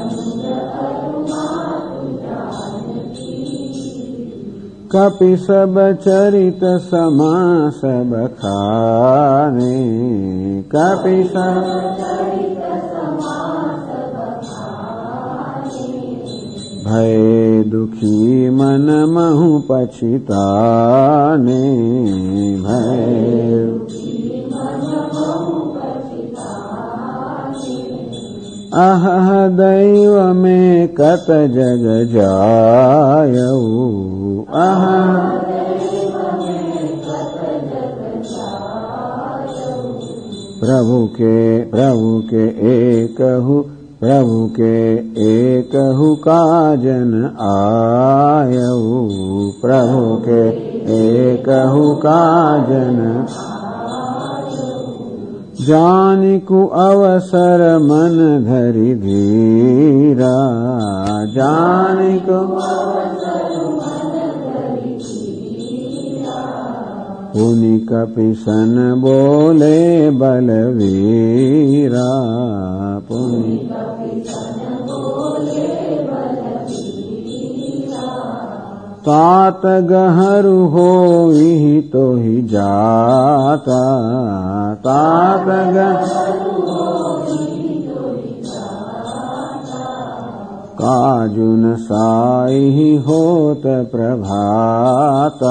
कपि सब चरित समास बखाने, कपि सब भय दुखी मन महु पछिताने, भय अह दैव में कत जग जायऊ, अह प्रभु के एकहु काजन आयऊ, प्रभु के एकहु काजन जानिकु अवसर मन धरि धीरा, जानिकु पुनि कपि सन बोले बलवीरा, पुनि तात गहरु होई तो ही जाता, तात काजुन साई होत प्रभाता,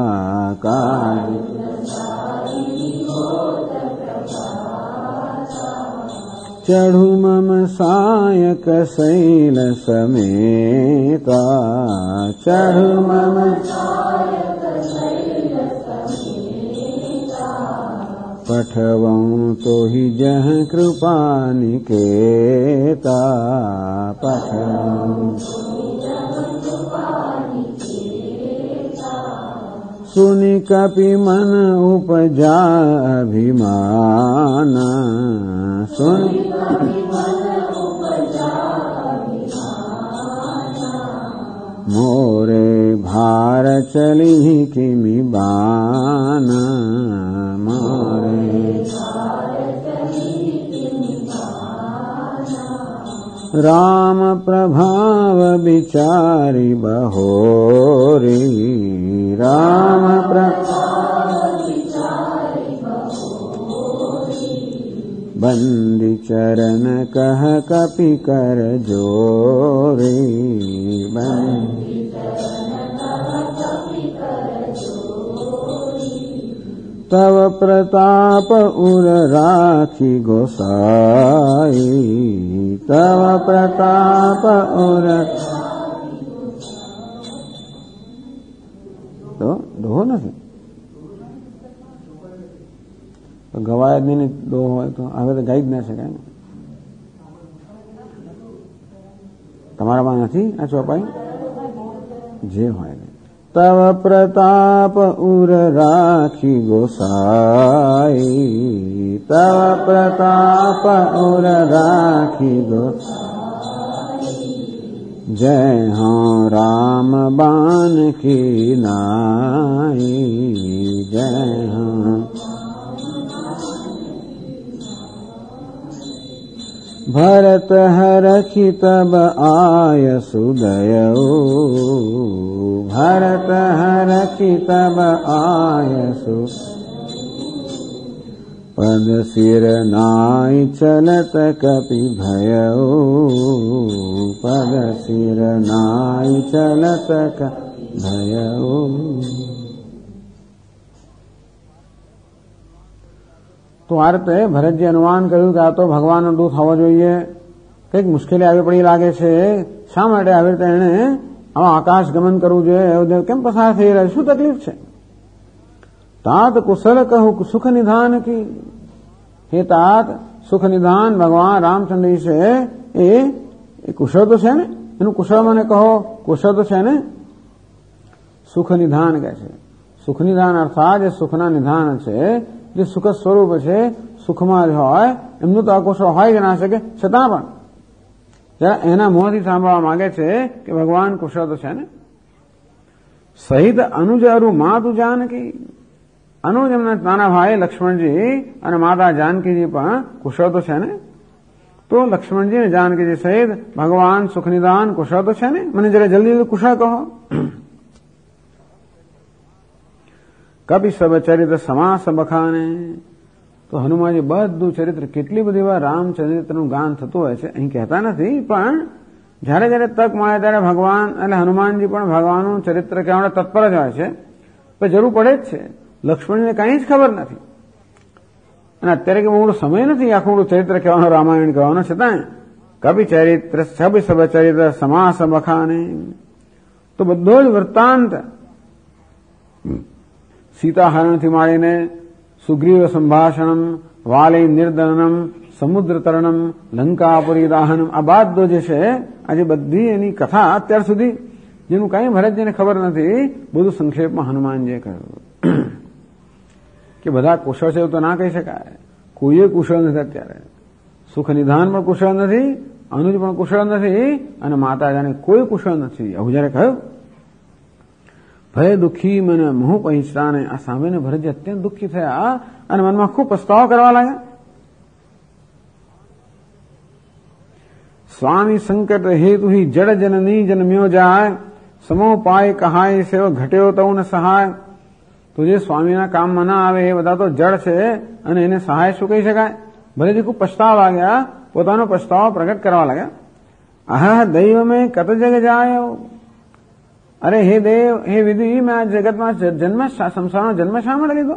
चढ़ु मम सायक शैल समेता, चढ़ु मम पठवऊं तो ही जह कृपा निकेता, पठवऊं सुनि कपि मन उपजा अभिमान सुनि मोरे भार चली किमि बान मोरे राम प्रभाव विचारि बहोरी राम बंदी चरण कह कपि कर जोरी तव प्रताप उर राखी गोसाई तव प्रताप उर तो दो નથી તો ગવાય જ નહીં દો હોય તો હવે તો ગાઈ જ ના શકાય ને તમારામાં નથી આ ચોપાઈ જે હોય तव प्रताप उर राखी गोसाई तव प्रताप उर राखी गोसाई जय हाँ राम बान की नाई जय हाँ भरत हरखि तब आय सुदयऊ भरत हरखि तब आय सु पद सिर नाई चलत कपि भयऊ पद सिर नाई चलत कपि भयऊ તો આ રીતે ભરતજી અનુમાન કર્યું કે આ તો ભગવાનનો દૂત હોવો જોઈએ કંઈક મુશ્કેલી આવી પડી લાગે છે શા માટે આવી રીતે એને આમાં આકાશ ગમન કરવું જોઈએ કેમ પસાર થઈ રહ્યા શું તકલીફ છે तात कुशल कहू सुख निधान की हे तात सुख निधान भगवान रामचंद्र से એ કુશળ તો છે ને એનું કુશળ મને કહો કુશળ તો છે ને સુખ નિધાન કહે છે સુખ નિધાન અર્થાત જે સુખના નિધાન છે જે સુખ સ્વરૂપ છે સુખમાં જ હોય એમનું તો અકુશળ હોય જ ના શકે છતાં પણ જરા એના મોંથી સાંભળવા માંગે છે કે ભગવાન કુશળ તો છે ને સહિત અનુજ અરુ માતું જાનકી અનુજ એમના નાના ભાઈ લક્ષ્મણજી અને માતા જાનકીજી પણ કુશળ તો છે ને તો લક્ષ્મણજી અને જાનકીજી સહિત ભગવાન સુખનિદાન કુશળ તો છે ને મને જરા જલ્દી કુશળ કહો કપિ સબ ચરિત્ર સમાસ બખાને તો હનુમાનજી બધું ચરિત્ર કેટલી બધી વાર રામચરિત્રનું ગાન થતું હોય છે અહીં કહેતા નથી પણ જયારે જયારે તક મળે ત્યારે ભગવાન એટલે હનુમાનજી પણ ભગવાનનું ચરિત્ર કહેવા તત્પર જ હોય છે પણ જરૂર પડે જ છે લક્ષ્મણજીને કંઈ જ ખબર નથી અને અત્યારે કે બહુ સમય નથી આખું ચરિત્ર કહેવાનો રામાયણ કહેવાનો છતાં કવિ ચરિત્ર સબ સબ ચરિત્ર સમાસ બખાને તો બધો જ વૃત્તાંત સીતાહરણથી માંડીને સુગ્રીવ સંભાષણમ વાલી નિર્દનમ સમુદ્ર તરણમ લંકાપુરી દાહનમ આ બધો જે છે આજે બધી એની કથા અત્યાર સુધી જેનું કઈ ભરતજીને ખબર નથી બધું સંક્ષેપમાં હનુમાનજીએ કહ્યું કે બધા કુશળ છે એવું તો ના કહી શકાય કોઈ કુશળ નથી અત્યારે સુખ નિધાન પણ કુશળ નથી અનુજ પણ કુશળ નથી અને માતા જાણે કોઈ કુશળ નથી આવું જયારે કહ્યું ભય દુઃખી મને મોહ પૈસાને આ સામેને ભરતજી અત્યંત દુઃખી થયા અને મનમાં ખૂબ પસ્તાવો કરવા લાગ્યા સ્વામી સંકટ હેતુ હિ જડ જનની જન્મ્યો જાય સમો પાય કહાય સેવ ઘટ્યો તઉ ન સહાય તો જે સ્વામીના કામમાં ના આવે એ બધા તો જડ છે અને એને સહાય શું કહી શકાય ભલેજી ખૂબ પછતાવા લાગ્યા પોતાનો પછતાવો પ્રગટ કરવા લાગ્યા આહ દૈવ મેં કત જગ જાય અરે હે દેવ હે વિધિ મેં આ જગતમાં જન્મ સંસારનો જન્મ શા માટે લીધો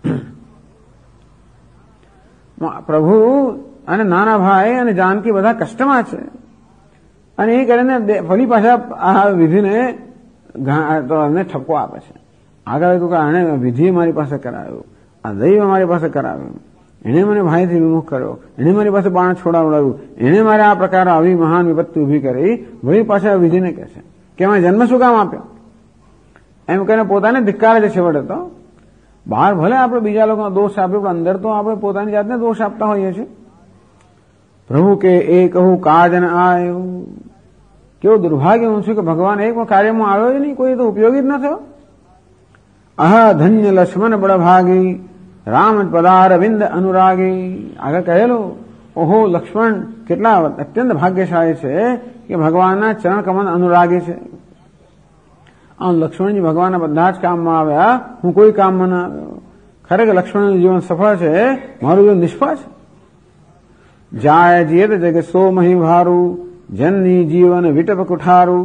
પ્રભુ અને નાના ભાઈ અને જાનકી બધા કષ્ટમાં છે અને એ કરીને ફરી પાછા આ વિધિને ઠપકો આપે છે આગળ હતું કે આને વિધિ મારી પાસે કરાવ્યું આ દૈવ મારી પાસે કરાવ્યું એણે મને ભાઈથી વિમુખ કર્યો એણે મારી પાસે બાણ છોડાવડાવ્યું એણે મારે આ પ્રકાર આવી મહાન વિપત્તિ ઉભી કરી વળી પાછા વિધિને કહે છે કે મેં જન્મ શું કામ આપ્યો એમ કહીને પોતાને ધિક્કારે છે છેવટે તો. બહાર ભલે આપણે બીજા લોકોનો દોષ આપીએ પણ અંદર તો આપણે પોતાની જાતને દોષ આપતા હોઈએ છીએ. પ્રભુ કે એ કહું કાજ ન આવ્યું. કેવું દુર્ભાગ્ય હું છું કે ભગવાન એક કાર્યમાં આવ્યો જ નહીં, કોઈ તો ઉપયોગી જ ન થયો. અહ ધન્ય લક્ષ્મણ બળભાગી રામ પદારવિંદ અનુરાગી. આગળ કહેલું, ઓહો લક્ષ્મણ કેટલા અત્યંત ભાગ્યશાળી છે કે ભગવાનના ચરણ કમળ અનુરાગી છે. આમ લક્ષ્મણજી ભગવાનના બધા જ કામમાં આવ્યા, હું કોઈ કામમાં ના આવ્યો. ખરેખર લક્ષ્મણનું જીવન સફળ છે, મારું જીવન નિષ્ફળ છે. જાય જીયત જગ સો મહી ભારું જનની જીવન વિટપ કુઠારું.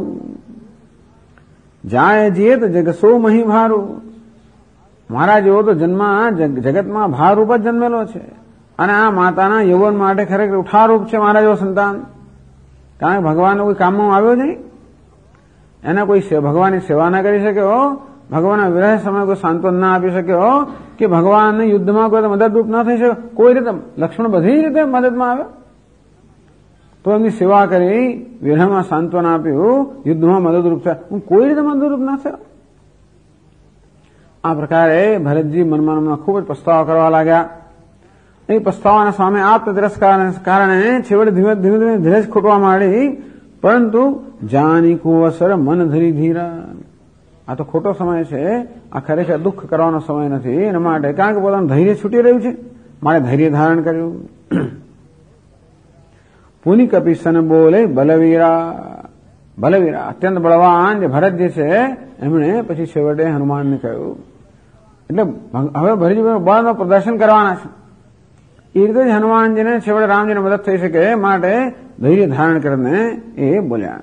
જાય જીયત જગ સો મહી ભારું. મારા જેવો તો જન્મ જગતમાં ભારરૂપ જ જન્મેલો છે અને આ માતાના યૌવન માટે ખરેખર ઉઠારૂપ છે મારા જેવો સંતાન. કારણ કે ભગવાનનો કોઈ કામમાં આવ્યો નહીં, એને કોઈ ભગવાનની સેવા ના કરી શક્યો, ભગવાનના વિરહ સમય કોઈ સાંત્વન ના આપી શક્યો, કે ભગવાનને યુદ્ધમાં કોઈ મદદરૂપ ના થઈ શક્યો. કોઈ રીતે લક્ષ્મણ બધી રીતે મદદમાં આવ્યો, તો એમની સેવા કરી, વિરહમાં સાંત્વન આપ્યું, યુદ્ધમાં મદદરૂપ થયા. હું કોઈ રીતે મદદરૂપ ના થયો. આ પ્રકારે ભરતજી મનમાં ખૂબ જ પસ્તાવો કરવા લાગ્યા. એ પસ્તાવાના સામે આત્મ તિરસ્કારને કારણે છેવટે ધીમે ધીમે ધીરજ ખૂટવા માંડી. પરંતુ જાની કુવસર મન ધરી ધીરા. આ તો ખોટો સમય છે, આ ખરેખર દુઃખ કરવાનો સમય નથી. એના માટે કારણ કે પોતાનું ધૈર્ય છૂટી રહ્યું છે, મારે ધૈર્ય ધારણ કર્યું. પુનિ કપિસન બોલે બલવીરા. બલવીરા અત્યંત બળવાન જે ભરત જે છે એમણે પછી છેવટે હનુમાનને કહ્યું. એટલે હવે ભરતજી બળનું પ્રદર્શન કરવાના છે. એ રીતે જ હનુમાનજીને છેવટે રામજીને મદદ થઈ શકે માટે ધૈર્ય ધારણ કરીને એ બોલ્યા.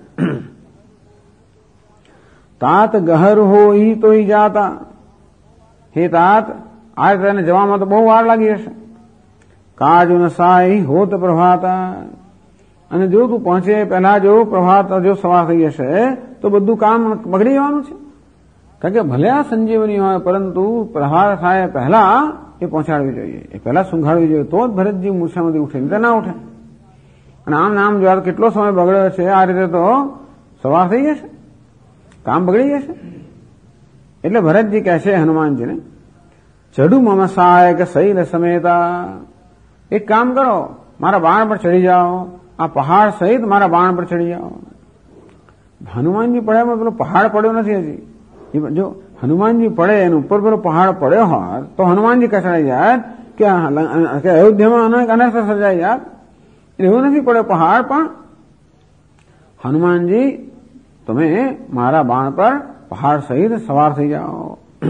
તાત ગહર હો ઈ તો જાતા. હે તાત, આ તેને જવામાં તો બહુ વાર લાગી હશે. કાજુ ન સાઈ હોત પ્રભાતા. અને જો તું પહોંચે પહેલા જો પ્રભાત જો સવાર થઈ જશે તો બધું કામ બગડી જવાનું છે. કારણ કે ભલે આ સંજીવની હોય પરંતુ પ્રહાર થાય પહેલા એ પહોંચાડવી જોઈએ, એ પહેલા સુંઘાડવી જોઈએ, તો જ ભરતજી મૂર્છામાંથી ઉઠે, નહીં તો ના ઉઠે. અને આમ નામ જોવા કેટલો સમય બગડ્યો છે, આ રીતે તો સવાર થઈ જશે, કામ બગડી જશે. એટલે ભરતજી કહે છે હનુમાનજીને, ચડુ મમ સહાયક શૈલ સમેતા. એક કામ કરો, મારા બાણ પર ચડી જાઓ, આ પહાડ સહિત મારા બાણ પર ચડી જાઓ. હનુમાનજી પડ્યા પેલો પહાડ પડ્યો નથી હજી. જો હનુમાનજી પડે એનું ઉપર પેલો પહાડ પડ્યો હોત તો હનુમાનજી કચડાઈ જાય કે અયોધ્યામાં અનર્થ સર્જાઈ જાય. એવું નથી પડ્યો પહાડ, પણ હનુમાનજી તમે મારા બાણ પર પહાડ સહિત સવાર થઈ જાઓ.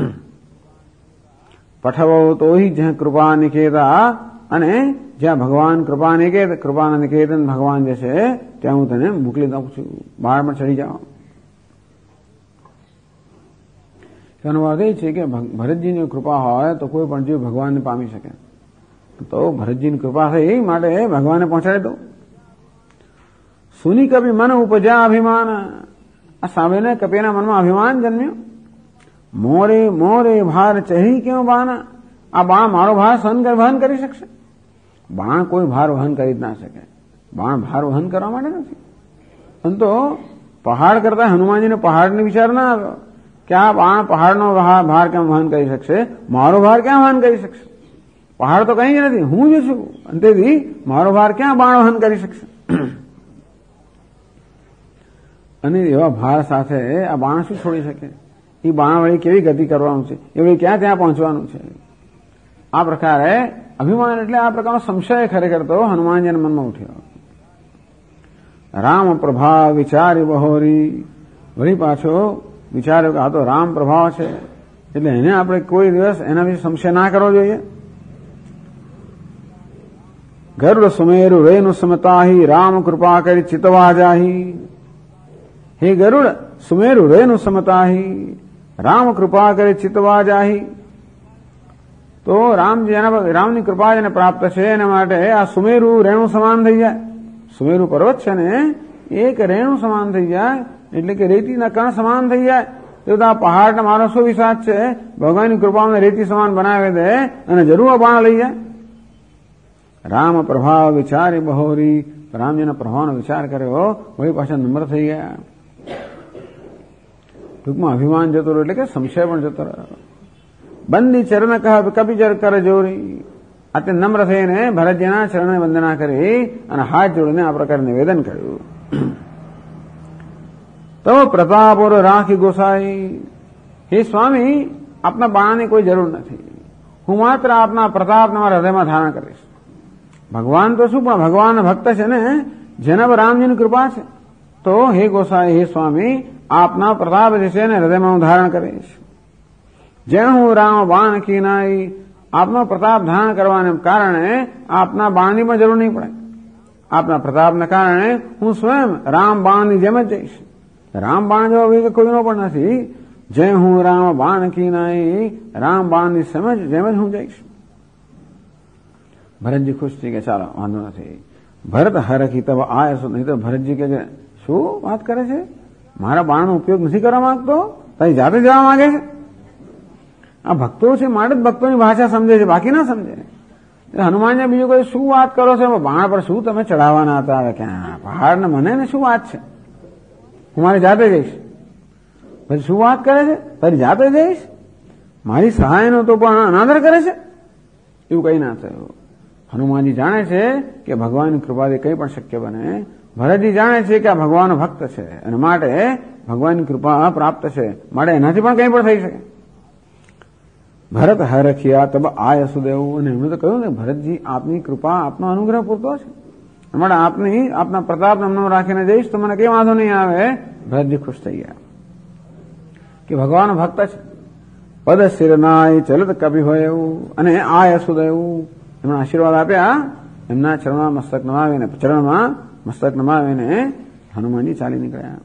પઠવો તો જ્યાં કૃપા નિકેતા. અને જ્યાં ભગવાન કૃપાના નિકેતન ભગવાન જે છે ત્યાં હું તને મોકલી દઉં છું, બાળમાં ચડી જાઓ. એનો અર્થ એ છે કે ભરતજીની કૃપા હોય તો કોઈ પણ જીવ ભગવાનને પામી શકે. તો ભરતજીની કૃપા થઈ માટે ભગવાનને પહોંચાડી દો. સુની કપિ મન ઉપજા અભિમાન. આ સાંભળીને કપિના મનમાં અભિમાન જન્મ્યો. મોરે મોરે ભાર ચહી ક્યો બાના. આ બાણ મારો ભાર વહન કરી શકશે? બાણ કોઈ ભાર વહન કરી જ ના શકે. બાણ ભાર વહન કરવા માટે નથી. પરંતુ પહાડ કરતા હનુમાનજીને પહાડનો વિચાર ના આવ્યો કે આ બાણ પહાડનો ભાર કેમ વહન કરી શકશે, મારો ભાર ક્યાં વહન કરી શકશે? પહાડ તો કંઈ જ નથી, હું જ છું, અને તેથી મારો ભાર ક્યાં બાણ વહન કરી શકશે? અને એવા ભાર સાથે આ બાણ શું છોડી શકે? એ બાણ વળી કેવી ગતિ કરવાનું છે, એ વળી ક્યાં ત્યાં પહોંચવાનું છે? આ પ્રકારે અભિમાન એટલે આ પ્રકારનો સંશય ખરેખર તો હનુમાનજીના મનમાં ઉઠ્યો. રામ પ્રભાવ વિચારી બહોરી. વળી પાછો વિચાર્યો કે આ તો રામ પ્રભાવ છે, એટલે એને આપણે કોઈ દિવસ એના વિશે સંશય ના કરવો જોઈએ. ગરુડ સુમેરુ રેણુ સમતાહી રામ કૃપા કરી ચિતવા જાહી. હે ગરુડ સુમેરુ રેણુ સમતાહી રામ કૃપા કરી ચિતવા જાહી. તો રામની કૃપા જેને પ્રાપ્ત છે એના માટે આ સુમેરુ રેણુ સમાન થઈ જાય. સુમેરુ પર્વત છે ને એક રેણુ સમાન થઈ જાય, એટલે કે રેતીના કણ સમાન થઈ જાય. તો આ પહાડ મારો શું વિશ્વાસ છે, ભગવાનની કૃપામાં રેતી સમાન બનાવી દે અને જરૂર બાણ લઈ જાય. રામ પ્રભાવ વિચારી બહોરી. રામજીના પ્રભાવનો વિચાર કર્યો, વળી પાછા નમ્ર થઈ ગયા. ટૂંકમાં અભિમાન જતો રહ્યો એટલે કે સંશય પણ જતો રહ્યો. બંદી ચરણ કહે કપિચર કર જોરી. અત્યંત નમ્ર થઈને ભરતજીના ચરણને વંદના કરી અને હાથ જોડીને આ પ્રકારે નિવેદન કર્યું. તો પ્રતાપ ઓર રાખી ગોસાઈ, હે સ્વામી, આપના બાણાની કોઈ જરૂર નથી. હું માત્ર આપના પ્રતાપને મારા હૃદયમાં ધારણ કરીશ. ભગવાન તો શું, પણ ભગવાન ભક્ત છે ને, જેના પર રામજીની કૃપા છે. તો હે ગોસાઈ, હે સ્વામી, આપના પ્રતાપ જે છે ને હૃદયમાં હું ધારણ કરીશ. જેમ હું રામ બાણ કીનાઈ, આપનો પ્રતાપ ધારણ કરવાને કારણે આપના બાણની પણ જરૂર નહીં પડે. આપના પ્રતાપને કારણે હું સ્વયં રામ બાણની જેમ જ જઈશ. રામ બાણ જેવો વિવેક કોઈનો પણ નથી. જે હું રામ બાણ કીનાઈ, રામ બાણની જેમ જ હું જઈશ. ભરતજી ખુશ થઈ ગયા, ચાલો વાંધો નથી. ભરત હરખી તબ આયસો. નહીં તો ભરતજી કે શું વાત કરે છે, મારા બાણનો ઉપયોગ નથી કરવા માંગતો, તારી જાતે જવા માંગે છે. આ ભક્તો છે માટે જ ભક્તોની ભાષા સમજે છે, બાકી ના સમજે. હનુમાનને બીજું કોઈ શું વાત કરો છો, બાણ પર શું તમે ચડાવવાના હતા, ક્યાં પહાડ ને મને ને શું વાત છે, હું મારી જાતે જઈશ. પછી શું વાત કરે છે, તારી જાતે જઈશ, મારી સહાયનો તો પણ અનાદર કરે છે. એવું કઈ ના થયું. હનુમાનજી જાણે છે કે ભગવાનની કૃપાથી કંઈ પણ શક્ય બને. ભરતજી જાણે છે કે આ ભગવાનનો ભક્ત છે અને માટે ભગવાનની કૃપા પ્રાપ્ત છે, માટે એનાથી પણ કંઈ પણ થઈ શકે. ભરત હરખિયા તબ આય સુદેવ. અને એમણે તો કહ્યું ને, ભરતજી, આપની કૃપા, આપનો અનુગ્રહ પૂરતો છે, માટે આપના પ્રતાપ નામનો રાખીને જઈશ તો મને કઈ વાંધો નહીં આવે. ભરતજી ખુશ થઈ ગયા કે ભગવાન ભક્ત છે. પદ શિરનાય ચલત કવિ હોય એવું. અને આય સુદેવ એમણે આશીર્વાદ આપ્યા. એમના ચરણમાં મસ્તક નમાવીને હનુમાનજી ચાલી નીકળ્યા.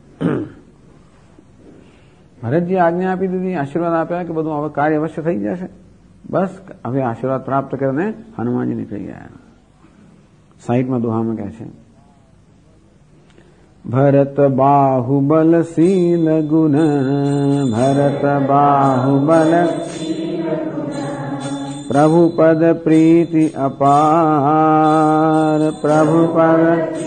ભરતજી આજ્ઞા આપી દીધી, આશીર્વાદ આપ્યા કે બધું હવે કાર્ય અવશ્ય થઈ જશે. બસ હવે આશીર્વાદ પ્રાપ્ત કરીને હનુમાનજી નીકળી ગયા. 60માં દોહામાં કહે છે, ભરત બાહુબલ શીલ ગુણ, ભરત બાહુબલ પ્રભુ પદ પ્રીતિ અપાર, પ્રભુ પદ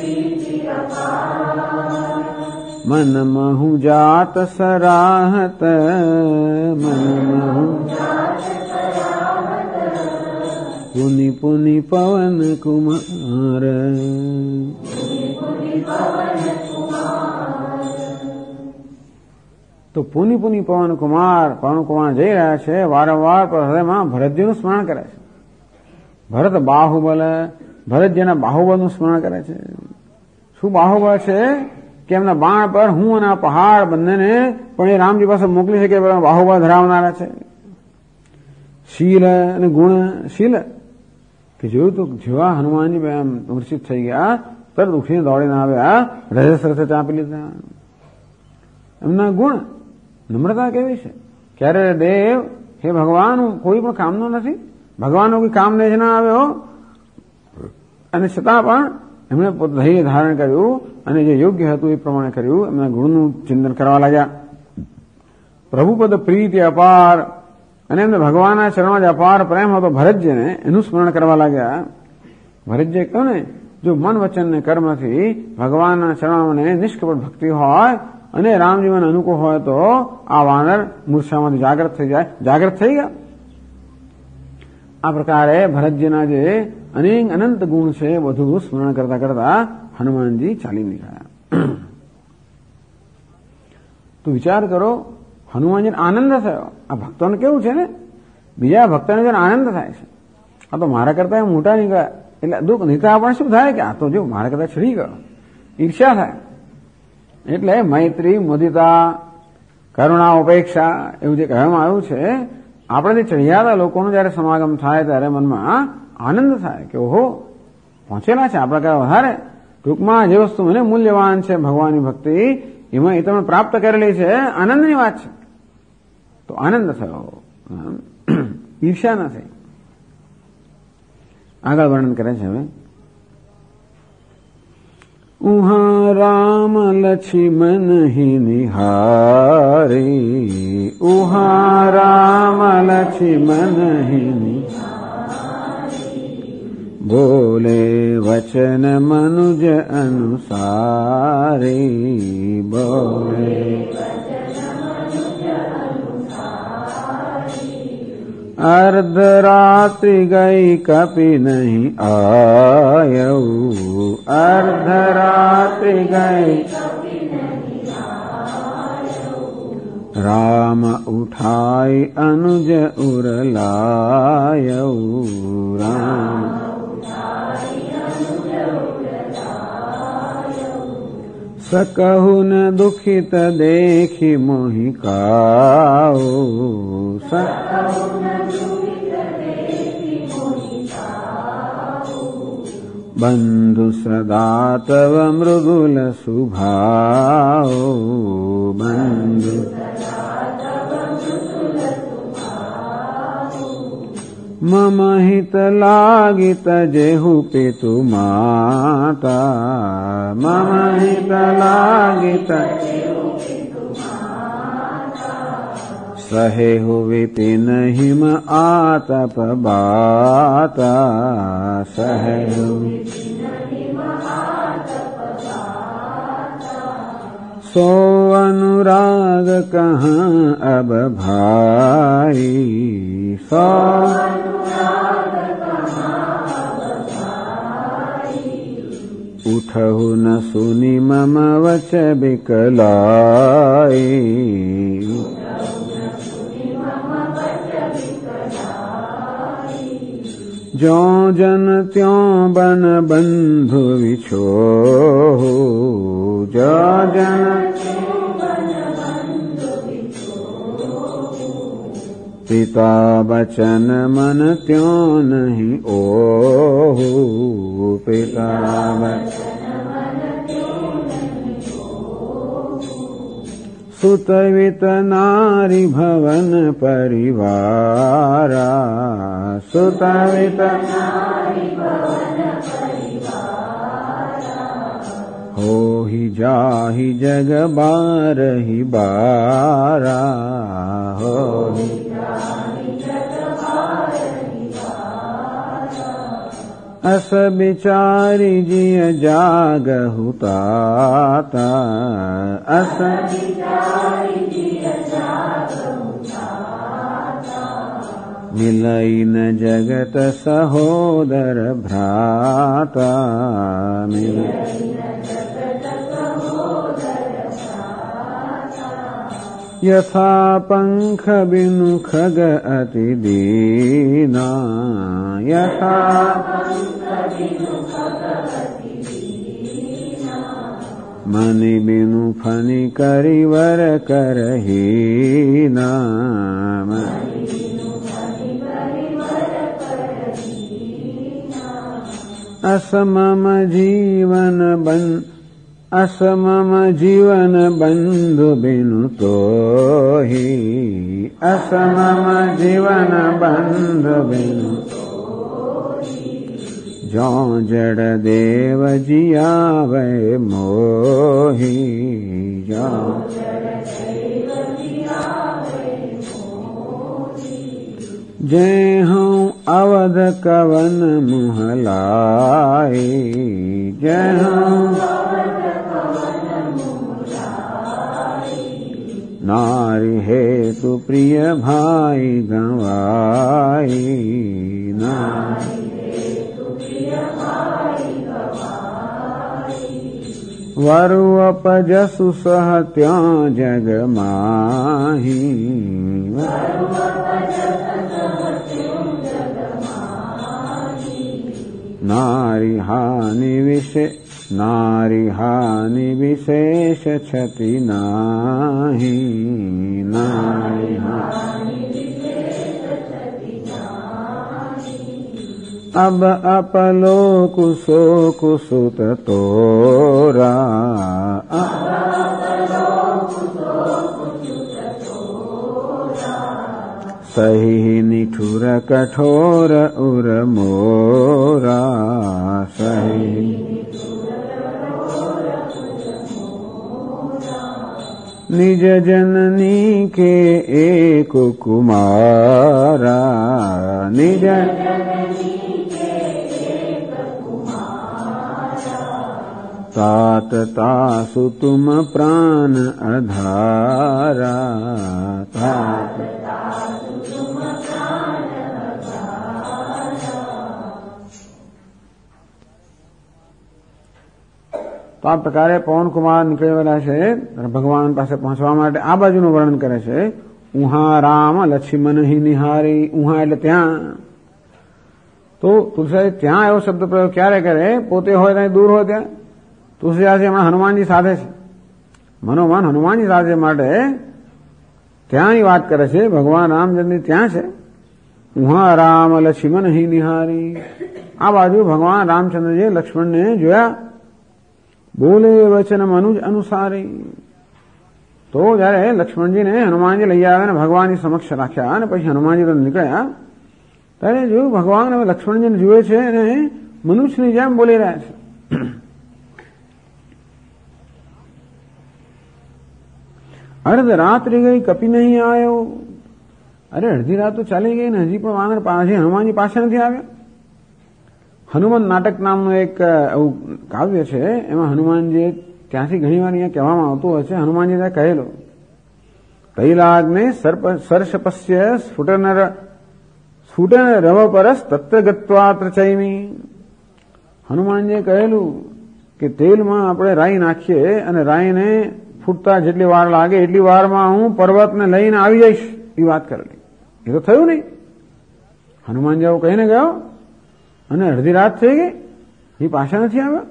મન મહુ જાત સરાહત, મન મહુ પુનિ પુનિ પવન કુમાર. તો પુનિ પુનિ પવન કુમાર જઈ રહ્યા છે. વારંવાર હૃદયમાં ભરતજીનું સ્મરણ કરે છે. ભરત બાહુબલ, ભરતજીના બાહુબલનું સ્મરણ કરે છે. શું બાહુબલ છે કે એમના બાણ પર હું અને આ પહાડ બંનેને પણ એ રામજી પાસે મોકલી શકે બાહુબળ ધરાવનારા છે. શીલ અને ગુણ. શીલ કે જોયું તો જેવા હનુમાનજી મૂર્છિત થઈ ગયા તરત ઉઠીને દોડીને આવ્યા, હૃદય સરસે ચાંપી લીધા. એમના ગુણ, નમ્રતા કેવી છે. ક્યારે દેવ, હે ભગવાન, હું કોઈ પણ કામનો નથી, ભગવાનનો કોઈ કામ નહીં ના આવ્યો, અને છતાં પણ એમણે ધૈર્ય ધારણ કર્યું અને જે યોગ્ય હતું એ પ્રમાણે કર્યું. એમના ગુણનું ચિંતન કરવા લાગ્યા. પ્રભુપદ પ્રીતિ અપાર, અને એમને ભગવાનના ચરણમાં જે અપાર પ્રેમ હતો ભરતજીને, એનું સ્મરણ કરવા લાગ્યા. ભરતજીએ કહ્યું ને, જો મન વચન ને કર્મથી ભગવાનના ચરણોને નિષ્કપટ ભક્તિ હોય અને રામજીવન અનુકૂળ હોય તો આ વાનર મૂર્છામાંથી જાગૃત થઈ ગયા. આ પ્રકારે ભરતજીના જે અનંત ગુણ છે બધું સ્મરણ કરતા કરતા હનુમાનજી ચાલી નીકળ્યા. તો વિચાર કરો, હનુમાનજીને આનંદ થયો. આ ભક્તોને કેવું છે ને, બીજા ભક્તોને જેને આનંદ થાય છે, આ તો મારા કરતા મોટા નીકળ્યા એટલે દુઃખ નહીં. તો આપણે શું થાય કે આ તો જો મારા કરતા ચડી ગયો, ઈર્ષ્યા થાય. એટલે મૈત્રી, મુદિતા, કરુણા, ઉપેક્ષા એવું જે કહેવામાં આવ્યું છે, આપણે ચડિયાતા લોકોનો જયારે સમાગમ થાય ત્યારે મનમાં આનંદ થાય કે ઓહો, પહોંચેલા છે આપણા કરતા વધારે. ટૂંકમાં જે વસ્તુ મને મૂલ્યવાન છે ભગવાનની ભક્તિ, એમાં એ તમે પ્રાપ્ત કરેલી છે, આનંદની વાત છે. તો આનંદ થયો, ઈર્ષ્યા ન થઈ. આગળ વર્ણન કરે છે હવે, ઉહા રામ લક્ષ્મણ હિ નિહારી, ઉહા રામ લક્ષ્મણ હિ નિહારી, બોલે વચન મનુજ અનુસારી, બોલે अर्धरात्रि गई कपि नहीं आयऊ, अर्धरात्रि गई राम उठाई अनुज उरलायऊ, राम सकहु न दुखित देखि मोहि काऊ, बंधु सदा तव मृदुल सुभाओ, बंधु मम हित लागित जेहु पितु माता, मम हित लागित सहेहु विपिन हिम आतप बाता, सहेहु सो अनुराग कहाँ अब भाई, सो उठहु न सुनि मम वच बिकलाई, ज्यों जन त्यों बन बंधु विछोहु, ज्यों जन पिता बचन मन त्यों नहीं ओहु, पिता सुतवित नारी भवन परिवारा, सुतवित होहि जाहि जग बारहि बारा, होहि अस बिचारी जिय जागहु ताता, अस मिलई न जगत सहोदर भ्राता, यथा पंख बिनु खग अति दीना, यथा मनि बिनु फनि करिवर करहीना, असमम जीवन असमम जीवन बंधु बिनु तोहि, असमम जीवन बंधु बिनु ज्यों जड़ देव जियावे मोहि, ज्यों जय हूँ अवध कवन मुहलाई, जय हूँ नारी हेतु प्रिय भाई गंवाई, नारी वरु अपजसु सह त्यों जग माही, नारी हानि विशेष क्षति नाही, नारी अब अपलोक शोक सुत तोरा, सही निठुर कठोर उर मोरा, सही निज जननी के एक कुमारा, निज तात तासु तुम प्राण अधारा, तात તો આ પ્રકારે પવનકુમાર નીકળેલા છે ભગવાન પાસે પહોંચવા માટે આ બાજુનું વર્ણન કરે છે. ઉહા રામ લક્ષ્મણ હિ નિહારી. ઉહા એટલે ત્યાં. તો તુલસીદાસ ત્યાં એવો શબ્દ પ્રયોગ ક્યારે કરે? પોતે હોય ત્યાં, દૂર હોય ત્યાં. તુલસીદાસ હમણાં હનુમાનજી સાથે છે, મનોમન હનુમાનજી સાથે માટે ત્યાંની વાત કરે છે. ભગવાન રામચંદ્ર ત્યાં છે. ઉહા રામ લક્ષ્મણ હિ નિહારી. આ બાજુ ભગવાન રામચંદ્રજીએ લક્ષ્મણને જોયા. બોલે વચન મનુજ અનુસારી. તો જયારે લક્ષ્મણજીને હનુમાનજી લઈ આવ્યા અને ભગવાનની સમક્ષ રાખ્યા અને પછી હનુમાનજી તો નીકળ્યા, ત્યારે જોયું ભગવાન હવે લક્ષ્મણજીને જુએ છે અને મનુષ્યની જેમ બોલી રહ્યા છે. અર્ધ રાત્રિ ગઈ કપી નહીં આવ્યો. અરે અડધી રાત તો ચાલી ગઈ ને હજી પણ વાનર પાછી હનુમાનજી પાસે નથી આવ્યા. હનુમાન નાટક નામનું એક એવું કાવ્ય છે, એમાં હનુમાનજી ત્યાંથી ઘણી વાર અહીંયા કહેવામાં આવતું હોય છે. હનુમાનજી ત્યાં કહેલું તૈલાગ્ને સરસપસ્ય સ્ફુટન રવ પરસ તત્ર ગત્વા ત્રચૈમી. હનુમાનજીએ કહેલું કે તેલમાં આપણે રાઈ નાખીએ અને રાઈને ફૂટતા જેટલી વાર લાગે એટલી વારમાં હું પર્વતને લઈને આવી જઈશ. એ વાત કરેલી. એ તો થયું નહીં. હનુમાનજી આવું કહીને ગયો અને અડધી રાત થઈ ગઈ, એ પાછા નથી આવ્યા.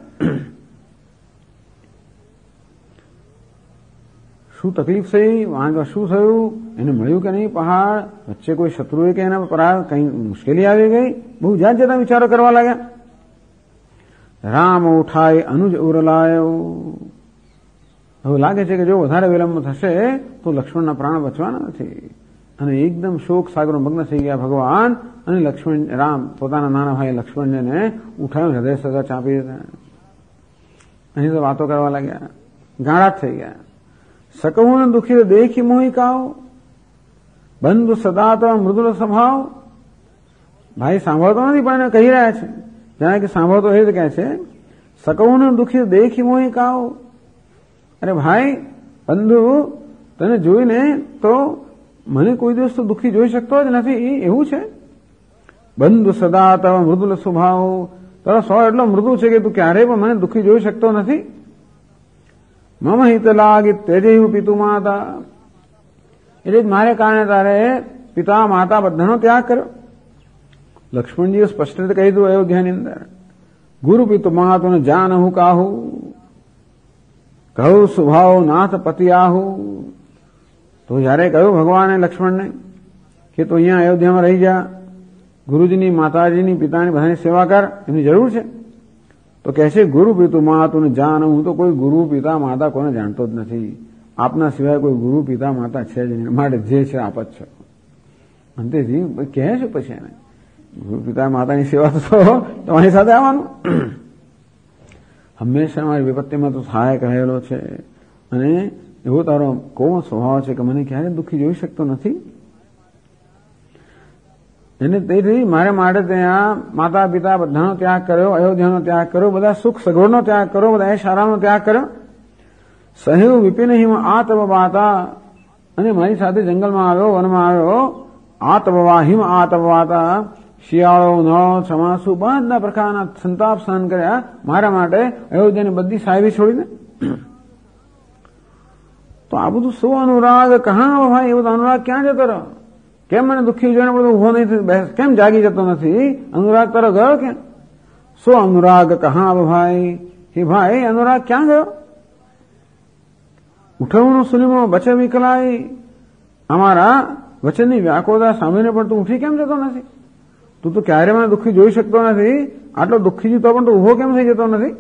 શું તકલીફ થઈ? શું થયું? એને મળ્યું કે નહીં પહાડ? વચ્ચે કોઈ શત્રુએ કે એના પર કઈ મુશ્કેલી આવી ગઈ? બહુ જાત જાતના વિચારો કરવા લાગ્યા. રામ ઉઠાય અનુજ ઉરલાયો. હવે લાગે છે કે જો વધારે વિલંબ થશે તો લક્ષ્મણના પ્રાણ બચવાના નથી. અને એકદમ શોક સાગર મગ્ન થઈ ગયા ભગવાન. અને લક્ષ્મણ રામ પોતાના નાના ભાઈ લક્ષ્મણજીને ઉઠાવ્યું, હૃદય સગા ચાપી દીધા. અહીં તો વાતો કરવા લાગ્યા, ગાળા થઈ ગયા. સકવું દુઃખી દેખી મોહી કાઓ, બંધુ સદા તો મૃદુલ સ્વભાવ. ભાઈ સાંભળતો નથી પણ એને કહી રહ્યા છે, જાણે કે સાંભળતો એ જ કહે છે. સકવું દુઃખી દેખી મોહી કાઓ. અરે ભાઈ બંધુ, તને જોઈને તો મને કોઈ દિવસ તો દુઃખી જોઈ શકતો જ નથી, એવું છે. બંધુ સદા તવ મૃદુલ સ્વભાવ. તારો સ્વભાવ એટલો મૃદુ છે કે તું ક્યારેય પણ મને દુઃખી જોઈ શકતો નથી. મમ હિત લાગી તેજેવ પિતુ માતા. એટલે જ મારે કારણે તારે પિતા માતા બધાનો ત્યાગ કર્યો. લક્ષ્મણજીએ સ્પષ્ટ રીતે કહી દીધું અયોધ્યાની અંદર, ગુરુ પિતુ માતુને જાનહુ કાહુ, કહું સ્વભાવ નાથ પતિ આહુ. તો જયારે કહ્યું ભગવાને લક્ષ્મણને કે તું અહીંયા અયોધ્યામાં રહી જા, ગુરુજીની માતાજીની પિતાની બધાની સેવા કર, એની જરૂર છે. તો કહે છે ગુરુ પિતુ માતુને જાન. હું તો કોઈ ગુરુ પિતા માતા કોને જાણતો જ નથી. આપના સિવાય કોઈ ગુરુ પિતા માતા છે જ નહીં, માટે જે છે આપ જ છો. અંતેથી કહે છે પછી એને ગુરુ પિતા માતાની સેવા તો તમારી સાથે આવવાનું. હંમેશા મારી વિપત્તિમાં તો સહાયક રહેલો છે અને એવો તારો કોણ સ્વભાવ છે કે મને ક્યારે દુઃખી જોઈ શકતો નથી. એને તેથી મારે માટે ત્યાં માતા પિતા બધાનો ત્યાગ કર્યો, અયોધ્યાનો ત્યાગ કર્યો, બધા સુખ સગવડનો ત્યાગ કર્યો, બધા શારાનો ત્યાગ કર્યો. સહેવ વિપિન હિમ આતવવાતા. અને મારી સાથે જંગલમાં આવ્યો, વનમાં આવ્યો. આતવવા હિમ આતવવાતા. શિયાળો, ઉનાળો, ચોમાસુ બધા પ્રકારના સંતાપ સહન કર્યા મારા માટે, અયોધ્યાની બધી સાહેબી છોડીને. તો આ બધું શું અનુરાગ કહા ભાઈ? એ બધો અનુરાગ ક્યાં જતો રહ્યો? કેમ મને દુઃખી જોઈને બધું ઉભો નહીં, કેમ જાગી જતો નથી? અનુરાગ તારો ગયો ક્યાં? શું અનુરાગ કહા ભાઈ? હે ભાઈ, અનુરાગ ક્યાં ગયો? ઉઠવણું સુનીમો બચે વિકલાઈ. અમારા વચનની વ્યાકોતા સાંભળીને પણ તું ઉઠી કેમ જતો નથી? તું તો ક્યારે મને દુઃખી જોઈ શકતો નથી. આટલો દુઃખી જતો પણ તું ઉભો કેમ થઈ જતો નથી?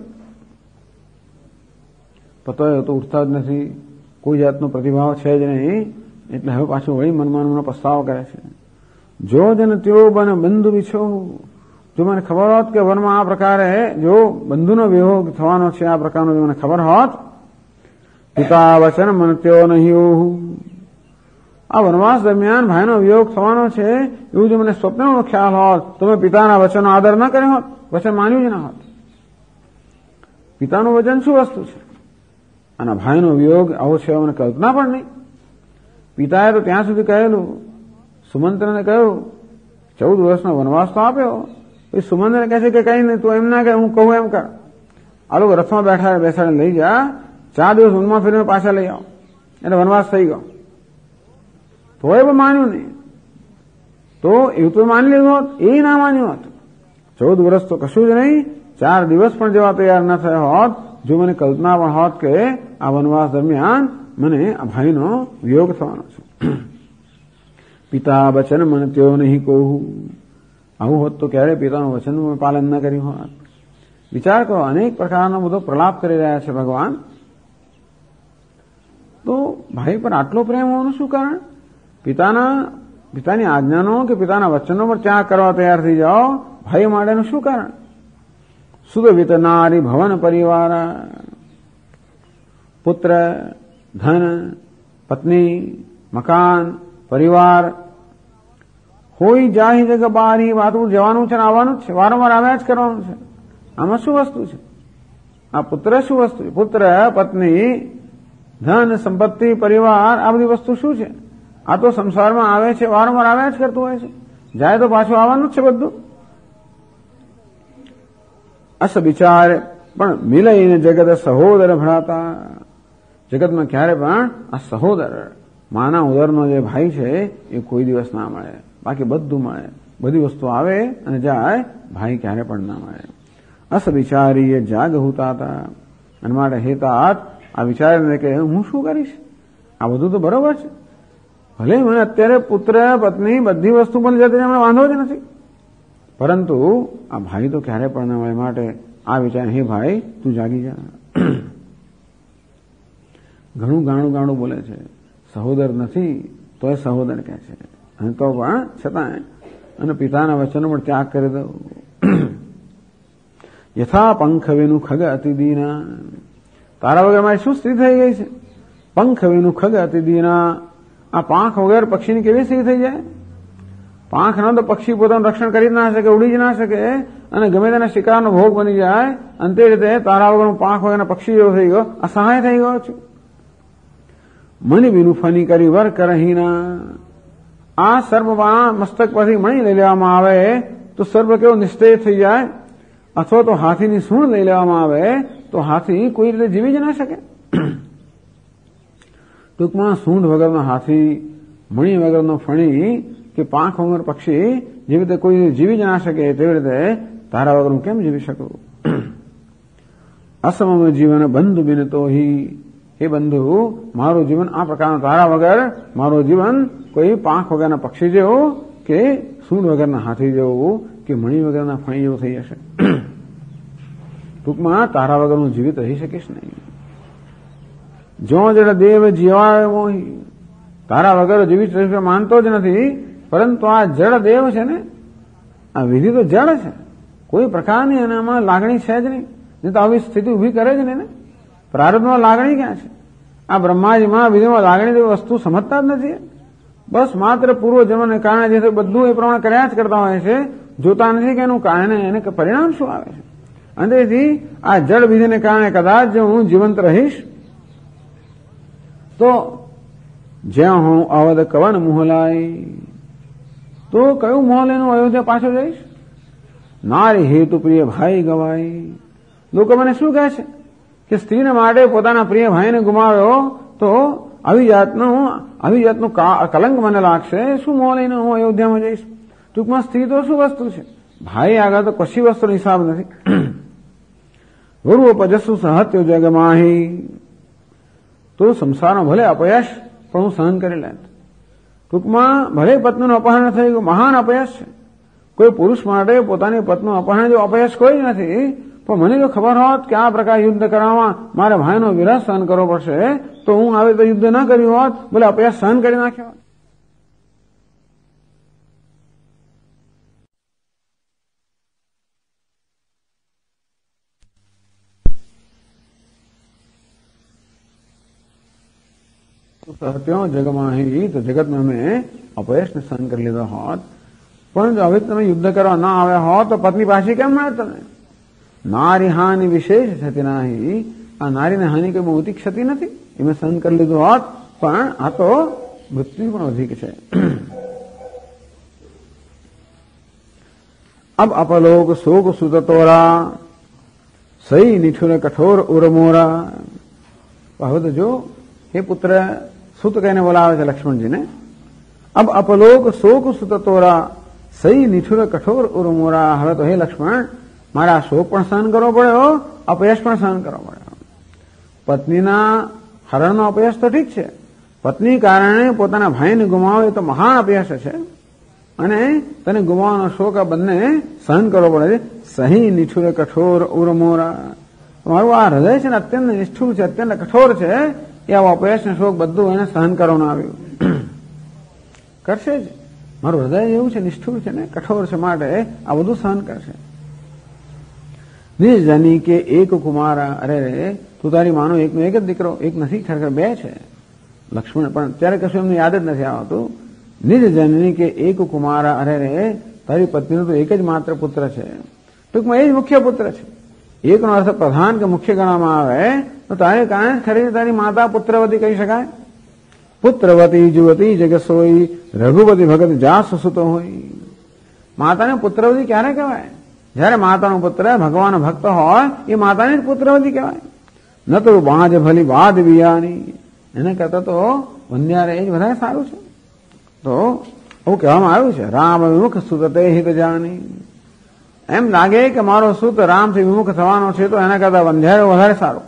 પતો તો ઉઠતા જ નથી, કોઈ જાતનો પ્રતિભાવ છે જ નહીં. એટલે હવે પાછું વળી મનમાં પસ્તાવો કરે છે. જો જન ત્યો બન બંધુ વિછો. જો મને ખબર હોત કે વનમાં આ પ્રકારે જો બંધુનો વિયોગ થવાનો છે, આ પ્રકારનો જો મને ખબર હોત, પિતા વચન મન ત્યો નહીં. આ વનવાસ દરમિયાન ભાઈનો વિયોગ થવાનો છે એવું જો મને સ્વપ્નનો ખ્યાલ હોત તો મેં પિતાના વચનનો આદર ન કર્યો હોત, વચન માન્યું જ ના હોત. પિતાનું વચન શું વસ્તુ છે? અને ભાઈનો વિયોગ આવો છે મને કલ્પના પણ નહીં. પિતાએ તો ત્યાં સુધી કહેલું, સુમંત્રને કહ્યું 14 વર્ષનો વનવાસ તો આપ્યો. પછી સુમંત્રને કહે છે કે કઈ નહીં, તું એમ ના કહે, હું કહું એમ કર. આ લોકો રથમાં બેસાડીને લઈ જા, 4 દિવસ ઊનમાં ફેરવીને પાછા લઈ આવો, એટલે વનવાસ થઈ ગયો. તો એ પણ માન્યું નહીં. તો એવું તો માની લીધું હોત, એ ના માન્યું હોત. 14 વર્ષ તો કશું જ નહીં, 4 દિવસ પણ જવા તૈયાર ન થયા હોત, જો મને કલ્પના પણ હોત કે આ વનવાસ દરમિયાન મને આ ભાઈનો વિયોગ થવાનો છે. પિતા વચન મન ત્યો નહીં કહું, આવું હોત તો ક્યારે પિતાનું વચનનું પાલન ન કર્યું હોત. વિચાર કરો, અનેક પ્રકારનો બધો પ્રલાપ કરી રહ્યા છે ભગવાન, તો ભાઈ પર આટલો પ્રેમ હોવાનું શું કારણ? પિતાની આજ્ઞાનો કે પિતાના વચનો પર ત્યાગ કરવા તૈયાર થઈ જાઓ, ભાઈ માટેનું શું કારણ? સુખ વિતનારી ભવન પરિવાર, પુત્ર, ધન, પત્ની, મકાન, પરિવાર, હોય જાહી જગ બારી, વાતું જવાનું છે ને આવવાનું જ છે, વારંવાર આવ્યા જ કરવાનું છે. આમાં શું વસ્તુ છે? આ પુત્ર શું વસ્તુ છે? પુત્ર, પત્ની, ધન, સંપત્તિ, પરિવાર, આ બધી વસ્તુ શું છે? આ તો સંસારમાં આવે છે, વારંવાર આવ્યા જ કરતું હોય છે, જાય તો પાછું આવવાનું જ છે બધું. અસ વિચાર પણ મિલઈને જગત સહોદર ભણાતા, જગતમાં ક્યારે પણ આ સહોદર, માના ઉદરનો જે ભાઈ છે એ કોઈ દિવસ ના મળે, બાકી બધું મળે. બધી વસ્તુ આવે અને જાય, ભાઈ ક્યારે પણ ના મળે. અસ વિચારી જાગ હોતા હતા, અને માટે હેતાત આ વિચારીને કે હું શું કરીશ, આ બધું તો બરોબર છે, ભલે મને અત્યારે પુત્ર, પત્ની, બધી વસ્તુ પણ જતી મને વાંધો જ નથી, પરંતુ આ ભાઈ તો ક્યારે પણ ના મળે. માટે આ વિચાર, હે ભાઈ તું જાગી જા. ઘણું ગાણું બોલે છે, સહોદર નથી તો એ સહોદર કહે છે, અને તો પણ છતાં અને પિતાના વચનો પણ ત્યાગ કરી દો. યથા પંખ વિનું ખગ અતિ દીના, તારા વગર મારી શું સ્થિતિ થઈ ગઈ છે? પંખ વિનું ખગ અતિ દીના, આ પાંખ વગર પક્ષીની કેવી સ્થિતિ થઈ જાય? પાંખ ન તો પક્ષી પોતાનું રક્ષણ કરી જ ના શકે, ઉડી જ ના શકે, અને ગમે તેના શિકારનો ભોગ બની જાય. અને તે રીતે તારા વગરનું પાંખ વગરના પક્ષી જેવો થઈ ગયો, અસહાય થઈ ગયો છું. મણી વિનું ફની કરી વર કરહીના, આ સર્પમાં મસ્તક પરથી મણી લઈ લેવામાં આવે તો સર્પ કેવો નિશ્ચય થઈ જાય, અથવા તો હાથીની સૂંઢ લઈ લેવામાં આવે તો હાથી કોઈ રીતે જીવી જ ના શકે. ટૂંકમાં સૂંઢ વગરનો હાથી, મણી વગરનો ફણી કે પાંખ વગર પક્ષી જેવી રીતે કોઈ જીવી જ ના શકે, તેવી રીતે તારા વગર હું કેમ જીવી શકું? અસમમ જીવન બંધુ બિનતો હિ, હે બંધુ મારું જીવન આ પ્રકારનું તારા વગર મારું જીવન કોઈ પાંખ વગરના પક્ષી જેવું કે સૂંઢ વગરના હાથી જેવું કે મણી વગરના ફણી જેવું થઈ જશે. ટૂંકમાં તારા વગર હું જીવિત રહી શકીશ નહીં. જો જડ દેવ જીવાય મોહી, તારા વગર જીવિત રહી માનતો જ નથી, પરંતુ આ જડ દેવ છે ને, આ વિધિ તો જડ છે, કોઈ પ્રકારની એનામાં લાગણી છે જ નહીં, નહીં તો આવી સ્થિતિ ઉભી કરે જ નહીં ને. પ્રારબ્ધમાં લાગણી ક્યાં છે? આ બ્રહ્માજીમાં વિધિમાં લાગણી જેવી વસ્તુ સમજતા જ નથી. બસ માત્ર પૂર્વ જન્મને કારણે જે બધું એ પ્રમાણે કર્યા જ કરતા હોય છે, જોતા નથી કે એનું કારણે એને પરિણામ શું આવે છે. અને તેથી આ જડ વિધિને કારણે કદાચ જો હું જીવંત રહીશ તો જ્યાં હું અવધ કવન મોહલાય, તો કયું મોહ લઈને અયોધ્યા પાછો જઈશ? નારી હેતુ પ્રિય ભાઈ ગવાય, લોકો મને શું કહે છે કે સ્ત્રીને માટે પોતાના પ્રિય ભાઈને ગુમાવ્યો તો આવી જાતનું કલંક મને લાગશે, શું મોહ લઈને હું અયોધ્યામાં જઈશ? ટૂંકમાં સ્ત્રી તો શું વસ્તુ છે? ભાઈ આગળ તો કશી વસ્તુનો હિસાબ નથી. ગુરુ પજસ્સુ સહત્યો જગમાહી, તો સંસારમાં ભલે અપયશ પણ હું સહન કરી લેત. ટૂંકમાં ભલે પત્નીનું અપહરણ થઈ ગયું, મહાન અપયશ છે. કોઈ પુરુષ માટે પોતાની પત્નીનું અપહરણ જેવું અપયશ કોઈ નથી. પણ મને જો ખબર હોત કે આ પ્રકાર યુદ્ધ કરવામાં મારે ભાઈનો વિરહ સહન કરવો પડશે તો હું આવી તો યુદ્ધ ન કર્યું હોત, ભલે અપયશ સહન કરી નાખ્યો હોત. સત્યો જગમાહી, તો જગતમાં મેં અપયશને સહન કરી લીધો હોત, પણ જો હવે તમે યુદ્ધ કરવા ના આવ્યા હોત તો પત્ની પાછી કેમ મળે તમે? નારી હાનિ વિશેષ ક્ષતિ નાહી, આ નારીને હાનિ કઈ મોટી ક્ષતિ નથી, એ મેં સહન કરી લીધું હોત, પણ આ તો મૃત્યુ પણ અધિક છે. અબ અપલોક શોક સુતતોરા, સહી નિઠુર કઠોર ઉરમોરા. હવે તો જો એ પુત્ર સુત કહીને બોલાવે છે લક્ષ્મણજીને. અબ અપલોક શોક સુત તોરા સહી નિઠુર કઠોર ઉરમોરા. હવે તો હે લક્ષ્મણ, મારા શોક પણ સહન કરવો પડ્યો, અપયશ પણ સહન કરવો પડ્યો. પત્નીના હરણનો અપયશ તો ઠીક છે, પત્ની કારણે પોતાના ભાઈને ગુમાવે એ તો મહાન અપયશ છે, અને તને ગુમાવવાનો શોક આ બંને સહન કરવો પડે છે. સહી નિઠુર કઠોર ઉરમોરા. મારું આ હૃદય છે ને અત્યંત નિષ્ઠુર છે, અત્યંત કઠોર છે, એ આવો અપયશ ને શોક બધું એને સહન કરવાનું આવ્યું. કરશે જ, મારું હૃદય એવું છે, નિષ્ઠુર છે ને કઠોર છે, માટે આ બધું સહન કરશે. નિર્જની કે એક કુમારા. અરે રે, તું તારી માનો એકનો એક જ દીકરો, એક નથી, ખરેખર બે છે. લક્ષ્મણ પણ ત્યારે કશું એમને યાદ જ નથી આવતું. નિર્જનની કે એક કુમારા. અરે રે, તારી પત્નીનો તો એક જ માત્ર પુત્ર છે, ટૂંકમાં એ જ મુખ્ય પુત્ર છે. એકનો અર્થ પ્રધાન કે મુખ્ય ગણવામાં આવે તો તારે કારણે ખરેખર તારી માતા પુત્રવતી કહી શકાય. પુત્રવતી જુવતી જગસોઈ રઘુપતિ ભગત જાસ સુતો હોય. માતાને પુત્રવતી ક્યારે કહેવાય? જયારે માતાનો પુત્ર ભગવાન ભક્ત હોય એ માતાને જ પુત્રવતી કહેવાય. ન તો બાજ ભલી બાદ બિયાની. એને કરતા તો વંદ્યારે એ જ વધારે સારું છે. તો એવું કહેવામાં આવ્યું છે, રામ વિમુખ સુતતે હિત જાની. એમ લાગે કે મારો સુત રામથી વિમુખ થવાનો છે તો એના કરતા વંધ્યારો વધારે સારો.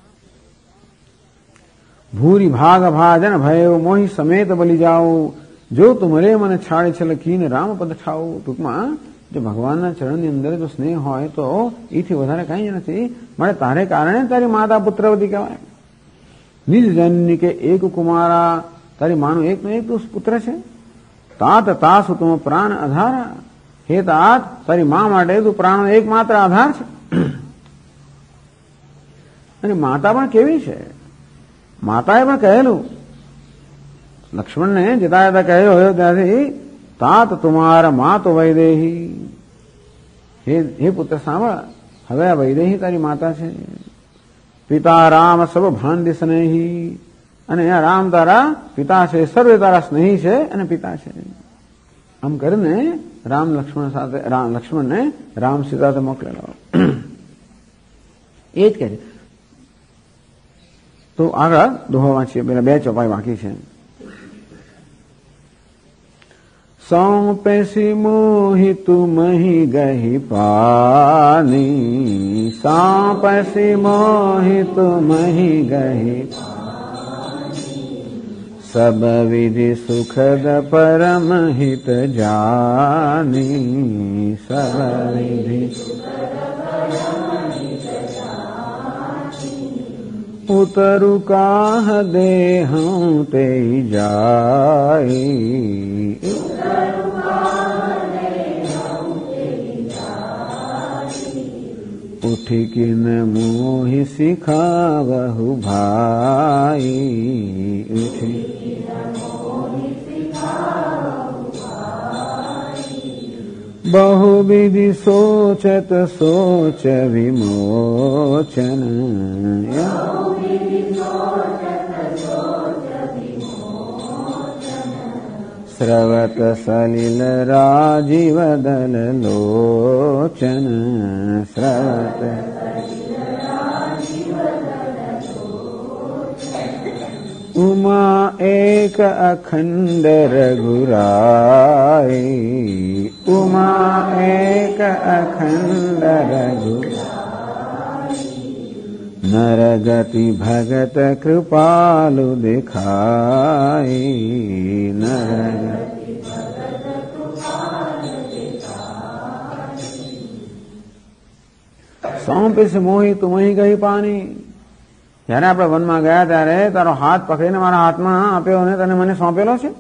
ભૂરી ભાગ ભાજન ભય મોહી સમેત બલી જાઓ. જો તુમરે મને છાડી છલકીને રામ પદ ઠાવું. ટૂંકમાં જો ભગવાનના ચરણની અંદર જો સ્નેહ હોય તો એથી વધારે કઈ નથી, મારે તારે કારણે તારી માતા પુત્રવતી કહેવાય. નિજ જનની કે એક કુમારા. તારી માનું એકનો એક પુત્ર છે. તાત તાસુ તુમ પ્રાણ આધારા. હે તાત, તારી મા માટે તું પ્રાણનો એકમાત્ર આધાર છે. અને માતા પણ કેવી છે, માતાએ પણ કહેલું લક્ષ્મણને જતા જતા કહેલું હોય ત્યાંથી, તાત તુમારા મા તો વૈદેહી. હે પુત્ર સાંભળ, હવે આ વૈદેહી તારી માતા છે. પિતા રામ સર્વ ભાંડી સ્નેહી. અને આ રામ તારા પિતા છે, સર્વે તારા સ્નેહી છે અને પિતા છે. આમ કરીને રામ લક્ષ્મણ સાથે લક્ષ્મણને રામ સીતા મોકલેલો. એ જ કહે. તો આગળ દોહો વાંચીએ, પેલા બે ચોપાઈ બાકી છે. સૌંપેસી મોહી તું મહી ગહી પાની. સૌંપેસી મોહી તું મહી ગહી સબ વિધિ સુખદ પરમ હિત જાની. સબ વિધિ ઉતરુ કાહ દેહું તે જાય. ઉઠી કિન મોહી શીખાવહુ ભાઈ. ઉઠી बहुविधि सोचत सोच विमोचन. स्रवत सलिल राजीव दल लोचन. स्रवत उमा एक अखंड रघुराई. उमा एक अखंड रघुराई. नर गति भगत कृपालु दिखाई. नर सौंपीस मोही તું અહીં ગઈ પાની. જયારે આપણે વનમાં ગયા ત્યારે તારો હાથ પકડીને મારા હાથમાં આપ્યો અને તને મને સોંપેલો છે.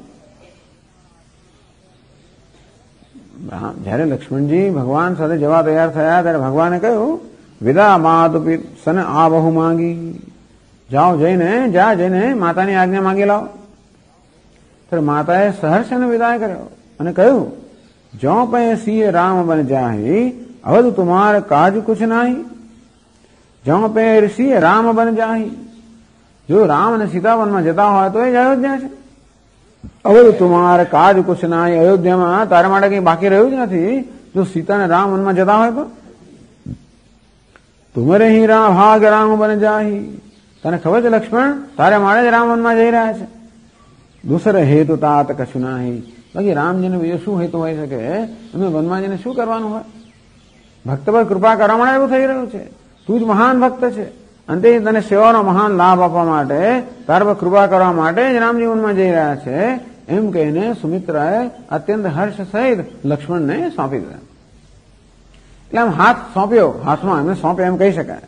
જયારે લક્ષ્મણજી ભગવાન સાથે જવા તૈયાર થયા ત્યારે ભગવાને કહ્યું, વિદા માતુ સને આ બહુ માંગી. જાઓ જઈને માતાની આજ્ઞા માંગી લાવો. ત્યારે માતાએ સહર્ષ એને વિદાય કર્યો અને કહ્યું, જો પે સિંહ રામ બન જાહી અવધ તુમાર કાજ કુછ નાહી. જો પે સિંહ રામ બન જાહી. જો રામ અને સીતાવનમાં જતા હોય તો એ જ અયોધ્યા છે. અવધ તુમાર કાજ કુછ નાહી. અયોધ્યામાં તારા માટે કઈ બાકી રહ્યું જ નથી જો સીતા અને રામ વનમાં જતા હોય તો. તુમરે હી ભાગ રામ બન જાહી. તને ખબર છે લક્ષ્મણ, તારે મારે જ રામ વનમાં જઈ રહ્યા છે. દૂસરે હેતુ તાત કશું નહીં. બાકી રામજીને બીજો શું હેતુ હોઈ શકે? એમને વનમાં જઈને શું કરવાનું હોય? ભક્ત પર કૃપા કરવા માટે એવું થઈ રહ્યું છે. તું જ મહાન ભક્ત છે. અંતે તને સેવાનો મહાન લાભ આપવા માટે, તાર પર કૃપા કરવા માટે જ રામજી વનમાં જઈ રહ્યા છે એમ કહીને સુમિત્રાએ અત્યંત હર્ષ સહિત લક્ષ્મણને સોંપી દીધા. એટલે આમ હાથ સોંપ્યો, હાથમાં એમને સોંપે એમ કહી શકાય.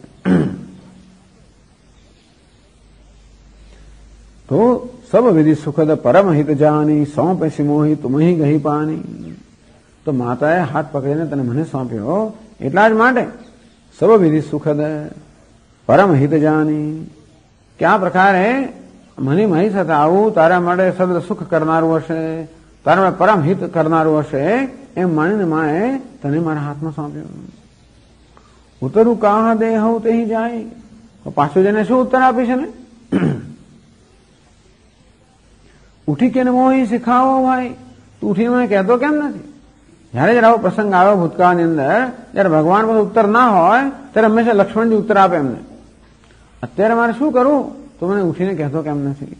તો સબ વિધિ સુખદ પરમ હિત જાની સોંપે સિમોહી તુમહી ગહી પાની. તો માતાએ હાથ પકડીને તને મને સોંપ્યો એટલા જ માટે સબ વિધિ સુખદ પરમ હિત જાની, કયા પ્રકારે મને મારી સાથે આવું તારા માટે સદ સુખ કરનારું હશે, તારા માટે પરમ હિત કરનારું હશે એમ માનીને માએ તને મારા હાથમાં સોંપ્યું. ઉતરું કાહ દે હવ તે જાય. પાછું જઈને શું ઉત્તર આપી છે ને? ઉઠી કેને મોહી શીખાવો ભાઈ, તું ઉઠીને મને કહેતો કેમ નથી? જયારે જયારે આવો પ્રસંગ આવ્યો ભૂતકાળની અંદર, જયારે ભગવાન પાસે ઉત્તર ના હોય ત્યારે હંમેશા લક્ષ્મણજી ઉત્તર આપે એમને. અત્યારે મારે શું કરવું? તો મને ઉઠીને કહેતો કેમ નથી?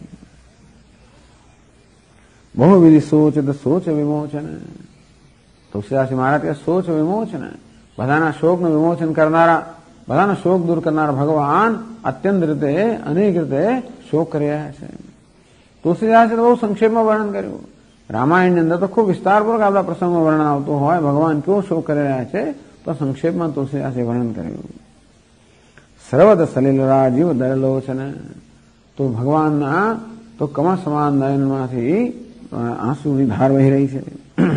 બહુ વિધિ સોચ સોચ વિમોચન. તુલસીદાસજી મહારાજ કે સોચ વિમોચન, બધાના શોકનું વિમોચન કરનારા, બધાનો શોક દૂર કરનારા ભગવાન અત્યંત રીતે અનેક રીતે શોક કરી રહ્યા છે. તુલસીદાસે તો બહુ સંક્ષેપમાં વર્ણન કર્યું. રામાયણની અંદર તો ખૂબ વિસ્તારપૂર્વક આપણા પ્રસંગમાં વર્ણન આવતું હોય ભગવાન કેવો શોક કરી રહ્યા છે, તો સંક્ષેપમાં તુલસીદાસે વર્ણન કર્યું. સર્વદ સલીલરા જીવ દરલોચન. તો ભગવાનના તો કમળ સમાન નયનમાંથી આંસુની ધાર વહી રહી છે.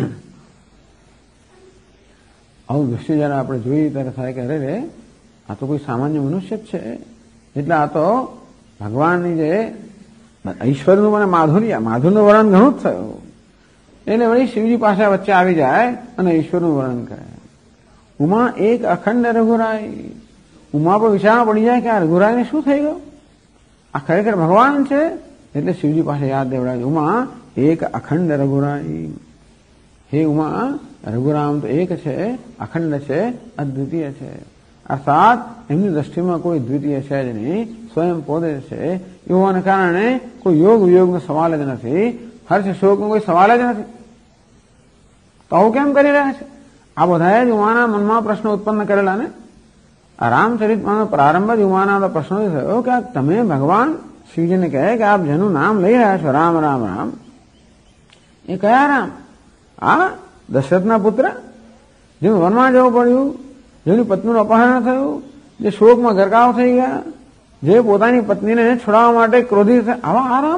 આવું દ્રશ્ય જયારે આપણે જોઈએ ત્યારે થાય કે અરે રે, આ તો કોઈ સામાન્ય મનુષ્ય જ છે. એટલે આ તો ભગવાનની જે ઈશ્વરનું મને માધુરનું વર્ણન ઘણું જ થયું. એટલે વળી શિવજી પાસે વચ્ચે આવી જાય અને ઈશ્વરનું વર્ણન કરે. ઉમા એક અખંડ રઘુરાય. ઉમા પર વિચારણા પડી જાય કે આ રઘુરાયને શું થઈ ગયું? આ ખરેખર ભગવાન છે. એટલે શિવજી પાસે યાદ દેવડાય, ઉમા એક અખંડ રઘુરાય. હે ઉમા, રઘુરામ તો એક છે, અખંડ છે, અદ્વિતીય છે. અર્થાત એમની દ્રષ્ટિમાં કોઈ દ્વિતીય છે જ નહીં, સ્વયં પોતે છે. એ હોવાને કારણે કોઈ યોગ વિયોગનો સવાલ જ નથી, હર્ષ શોકનો કોઈ સવાલ જ નથી. તો આવું કેમ કરી રહ્યા છે? આ બધાએ જ ઉમાના મનમાં પ્રશ્નો ઉત્પન્ન કરેલા ને. આ રામચરિતમાંનો પ્રારંભ જ ઉમાના પ્રશ્નો થયો કે તમે ભગવાન શિવજીને કહે કે આપ જેનું નામ લઈ રહ્યા છો રામ રામ રામ, એ કયા રામ? આ દશરથના પુત્ર, જેનું વનમાં જવું પડ્યું, જેની પત્નીનું અપહરણ થયું, જે શોકમાં ગરકાવ થઈ ગયા, જે પોતાની પત્નીને છોડાવવા માટે ક્રોધિત થયા, આવા આરામ.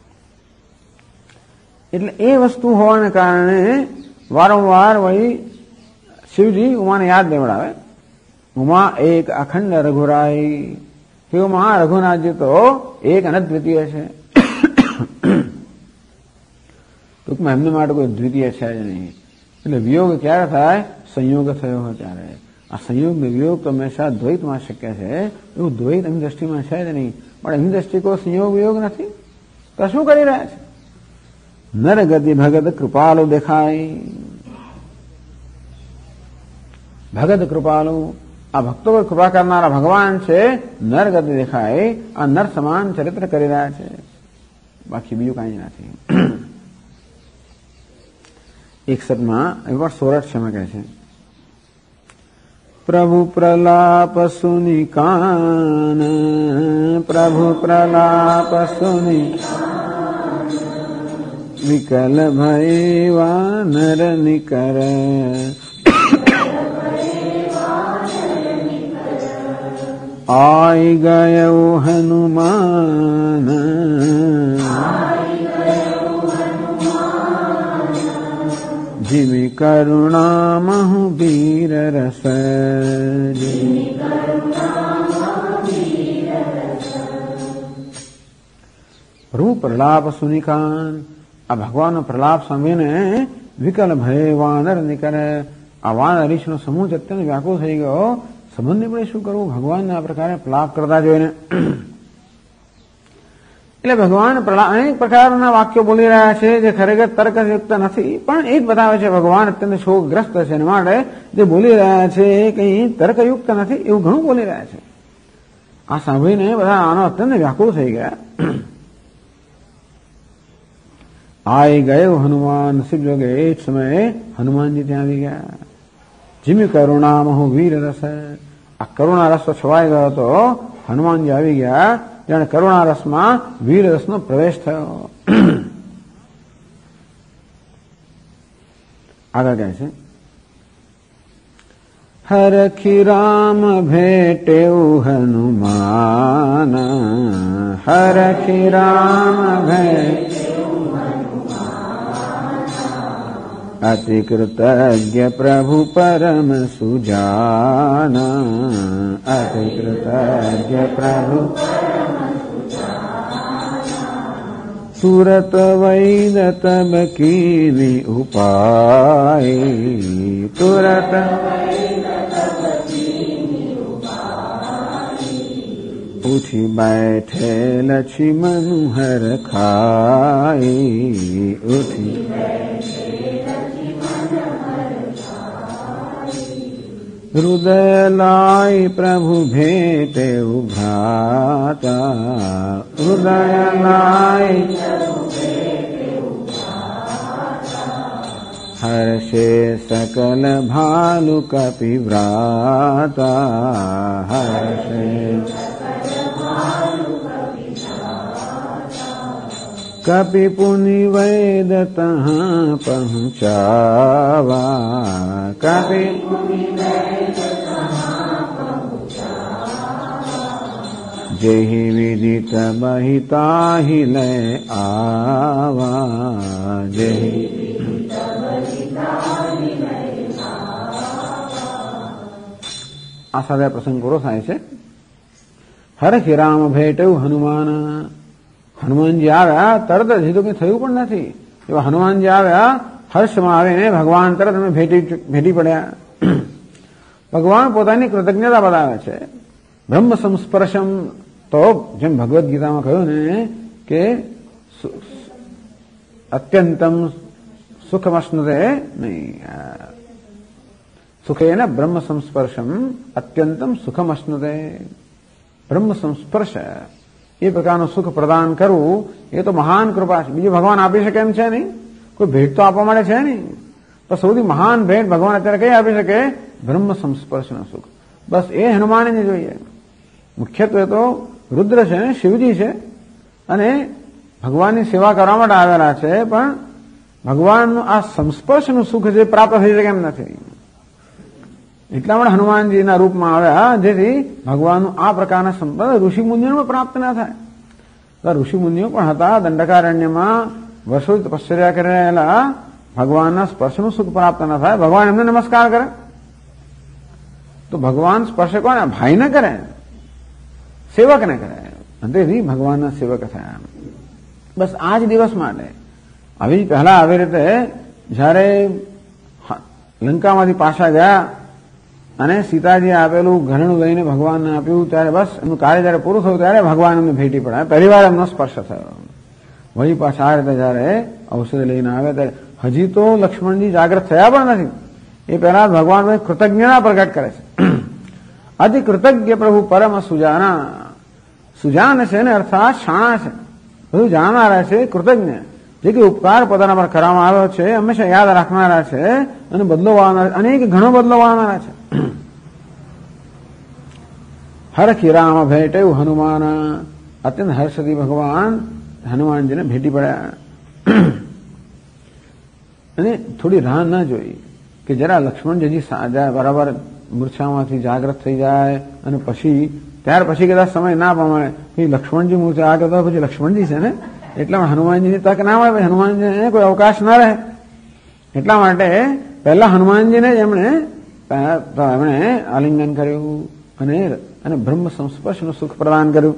એટલે એ વસ્તુ હોવાને કારણે વારંવાર વળી શિવજી ઉમાને યાદ દેવડાવે. ઉમા એક અખંડ રઘુરાય. કે ઉમા, રઘુનાથજી તો એક અનદ્વિતીય છે. ટૂંકમાં એમને માટે કોઈ દ્વિતીય છે જ નહીં. એટલે વિયોગ ક્યારે થાય? સંયોગ થયો હોય ત્યારે. આ સંયોગ ને વિયોગ તો હંમેશા દ્વૈતમાં શક્ય છે. એવું દ્વૈત એમની દ્રષ્ટિમાં છે જ નહીં. પણ એમની દ્રષ્ટિ કોઈ સંયોગ વિયોગ નથી. તો શું કરી રહ્યા છે? નર ગતિ ભગત કૃપાલુ દેખાય. ભગત કૃપાલુ, આ ભક્તો પર કૃપા કરનારા ભગવાન છે. નર ગતિ દેખાય. આ નર સમાન ચરિત્ર કરી રહ્યા છે, બાકી બીજું કઈ નથી. 61માં એક વાર સોરઠ છે, કહે છે પ્રભુ પ્રલાપ સુની કાન, પ્રભુ પ્રલાપ સુની વિકલ ભયવા નર નિકર. આઈ ગયો હનુમાન, જીમી કરુણા મહુ વીર રસ. પ્રભુ પ્રલાપ સુનિકાન. આ ભગવાનનો પ્રલાપ સાંભળીને વિકલ ભય વાનર નીકળે. આ વાનર રીછનો સમૂહ અત્યંત વ્યાકુળ થઈ ગયો. સંબંધી પણ શું કરવું ભગવાનને આ પ્રકારે પ્રલાપ કરતા જોઈને? એટલે ભગવાન અનેક પ્રકારના વાક્યો બોલી રહ્યા છે જે ખરેખર તર્કયુક્ત નથી, પણ એ જ બતાવે છે ભગવાન અત્યંત શોકગ્રસ્ત છે, એના માટે જે બોલી રહ્યા છે એ કંઈ તર્કયુક્ત નથી, એવું ઘણું બોલી રહ્યા છે. આ સાંભળીને બધા આનો અત્યંત વ્યાકુળ થઈ ગયા. આઈ ગયો હનુમાન શિવ જોગે. એ જ સમયે હનુમાનજી ત્યાં આવી ગયા. જીમી કરુણામહુ વીર રસ. આ કરુણા રસ છવાઈ ગયો હતો. હનુમાનજી આવી ગયા જાણે કરુણા રસમાં વીર રસનો પ્રવેશ થયો. આગળ કહે છે, હરખી રામ ભેટેઉ હનુમાન. હરખી રામ ભેટેઉ અતિ કૃતજ્ઞ પ્રભુ પરમ સુજાન. અતિ કૃતજ્ઞ પ્રભુ तुरत वैद तब कीनी उपाय. तुरत उठी बैठे लक्ष्मी मनोहर खाई. उठी हृदय लाई प्रभु भेटे उभ्राता. हृदय लाई हर्षे सकल भालु कपिव्राता. हर्षे कपि पुनि वैद तहाँ पहुँचावा. कपि जेहि विदित बहिताहि लय आवा. जेहि આ સાથે પ્રસંગ પૂરો થાય છે. હરખી રામ ભેટેઉ હનુમાન. હનુમાનજી આવ્યા તરત જ, તો કંઈ થયું પણ નથી. એવા હનુમાનજી આવ્યા હર્ષમાં આવીને ભગવાન તરત અમે ભેટી પડ્યા. ભગવાન પોતાની કૃતજ્ઞતા બતાવે છે. બ્રહ્મ સંસ્પર્શમ, તો જેમ ભગવદ્ ગીતામાં કહ્યું ને કે અત્યંતમ સુખમશ્નુતે નહીં, સુખેન બ્રહ્મ સંસ્પર્શમ અત્યંતમ સુખમશ્નુતે. બ્રહ્મ સંસ્પર્શ એ પ્રકારનું સુખ પ્રદાન કરવું એ તો મહાન કૃપા છે. બીજું ભગવાન આપી શકે એમ છે નહીં, કોઈ ભેટ તો આપવા માટે છે નહીં. તો સૌથી મહાન ભેટ ભગવાન અત્યારે કઈ આપી શકે? બ્રહ્મ સંસ્પર્શનું સુખ. બસ એ હનુમાનને જોઈએ. મુખ્યત્વે તો રુદ્ર છે, શિવજી છે, અને ભગવાનની સેવા કરવા માટે આવેલા છે, પણ ભગવાનનું આ સંસ્પર્શનું સુખ જે પ્રાપ્ત થઈ શકે એમ નથી. એટલા માટે હનુમાનજીના રૂપમાં આવ્યા, જેથી ભગવાનનું આ પ્રકારના સંપર્ક ઋષિ મુનિઓને પ્રાપ્ત ના થાય. ઋષિ મુનિઓ પણ હતા દંડકારણ્યમાં વર્ષો તપશ્ચર્યા કરી રહેલા, ભગવાનના સ્પર્શનું સુખ પ્રાપ્ત ના થાય. ભગવાન એમને નમસ્કાર કરે તો ભગવાન સ્પર્શ કોને? ભાઈને કરે, સેવકને કરે. તેથી ભગવાનના સેવક થયા. બસ આ જ દિવસ માટે આવી પહેલા આવી રીતે જયારે લંકામાંથી પાછા ગયા અને સીતાજી આપેલું ઘરેણું લઈને ભગવાનને આપ્યું, ત્યારે બસ એમનું કાર્ય જયારે પૂરું થયું ત્યારે ભગવાન એમને ભેટી પડ્યા. પહેલી વાર એમનો સ્પર્શ થયો. વળી પાછા આ રીતે જયારે ઔષધ લઈને આવ્યા ત્યારે હજી તો લક્ષ્મણજી જાગૃત થયા પણ નથી. એ પહેલા ભગવાન કૃતજ્ઞતા પ્રગટ કરે છે. અતિ કૃતજ્ઞ પ્રભુ પરમ સુજાના. સુજાન છે ને અર્થાત શાણા છે, બધું જાણનારા છે, કૃતજ્ઞ, જે કે ઉપકાર પોતાના પર કરવામાં આવ્યો છે હંમેશા યાદ રાખનારા છે અને બદલો વાળનારા, અનેક ઘણો બદલો વાળનારા છે. હરખી રામ ભેટેઉ હનુમાન. અત્યંત હર્ષથી ભગવાન હનુમાનજીને ભેટી પડ્યા. અને થોડી રાહ ના જોઈ કે જરા લક્ષ્મણજી બરાબર મૂર્છામાંથી જાગૃત થઈ જાય અને પછી ત્યાર પછી કદાચ સમય ના પ્રમાણે લક્ષ્મણજી મૂર્છા આ કરતા પછી લક્ષ્મણજી છે ને, એટલા હનુમાનજીની તક ના મળે, હનુમાનજીને કોઈ અવકાશ ના રહે. એટલા માટે પહેલા હનુમાનજીને જ એમણે આલિંગન કર્યું અને બ્રહ્મ સંસ્પર્શનું સુખ પ્રદાન કર્યું.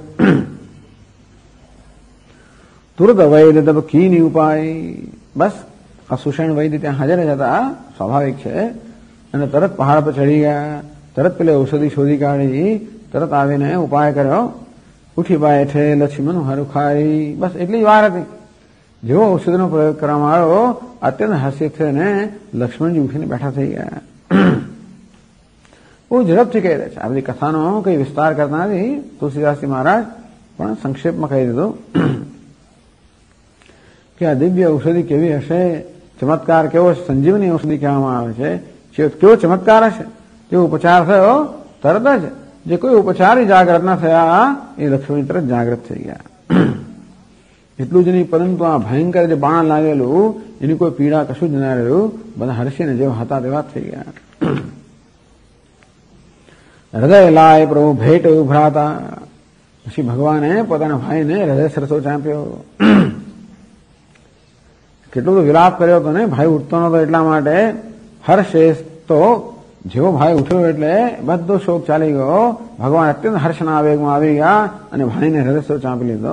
તુરત વૈદ તબ કીની ઉપાય. બસ આ સુષેણ વૈદ્ય ત્યાં હાજર જ હતા, સ્વાભાવિક છે, અને તરત પહાડ પર ચડી ગયા, તરત પેલે ઔષધિ શોધી કાઢી, તરત આવીને ઉપાય કર્યો ઉઠી બેઠે લક્ષ્મણ હારું ખાઈ, બસ એટલી જ વાર હતી. જેવો ઔષધિનો પ્રયોગ કરવામાં આવ્યો, અત્યંત હાસ્ય થઈને લક્ષ્મણજી ઉઠીને બેઠા થઈ ગયા. બહુ ઝડપથી કહી દે છે. આ બધી કથાનો કઈ વિસ્તાર કરતા નથી તુલસીદાસજી મહારાજ, પણ સંક્ષેપમાં કહી દીધું કે આ દિવ્ય ઔષધિ કેવી હશે, ચમત્કાર કેવો, સંજીવની ઔષધિ કહેવામાં આવે છે. કેવો ચમત્કાર હશે, કેવો ઉપચાર થયો તરત જ. જે કોઈ ઉપચારી જાગ્રત ના થયા એ લક્ષ્મણ તરત જાગ્રત થઈ ગયા. એટલું જ નહીં, પરંતુ આ ભયંકર જે બાણ લાગેલું એની કોઈ પીડા કશું જ ના રહ્યું, બધા હર્ષીને જેવા હતા તેવા થઈ ગયા. હૃદય લાય પ્રભુ ભેટ ઉભરાતા, પછી ભગવાને પોતાના ભાઈને હૃદય સરસો ચાંપ્યો. કેટલો બધો વિલાપ કર્યો હતો ને, ભાઈ ઉઠતો નતો એટલા માટે. હર્ષેશ તો જેવો ભાઈ ઉઠ્યો એટલે બધો શોક ચાલી ગયો. ભગવાન અત્યંત હર્ષના આવેગમાં આવી ગયા અને ભાઈને હૃદય સરસો ચાંપી લીધો.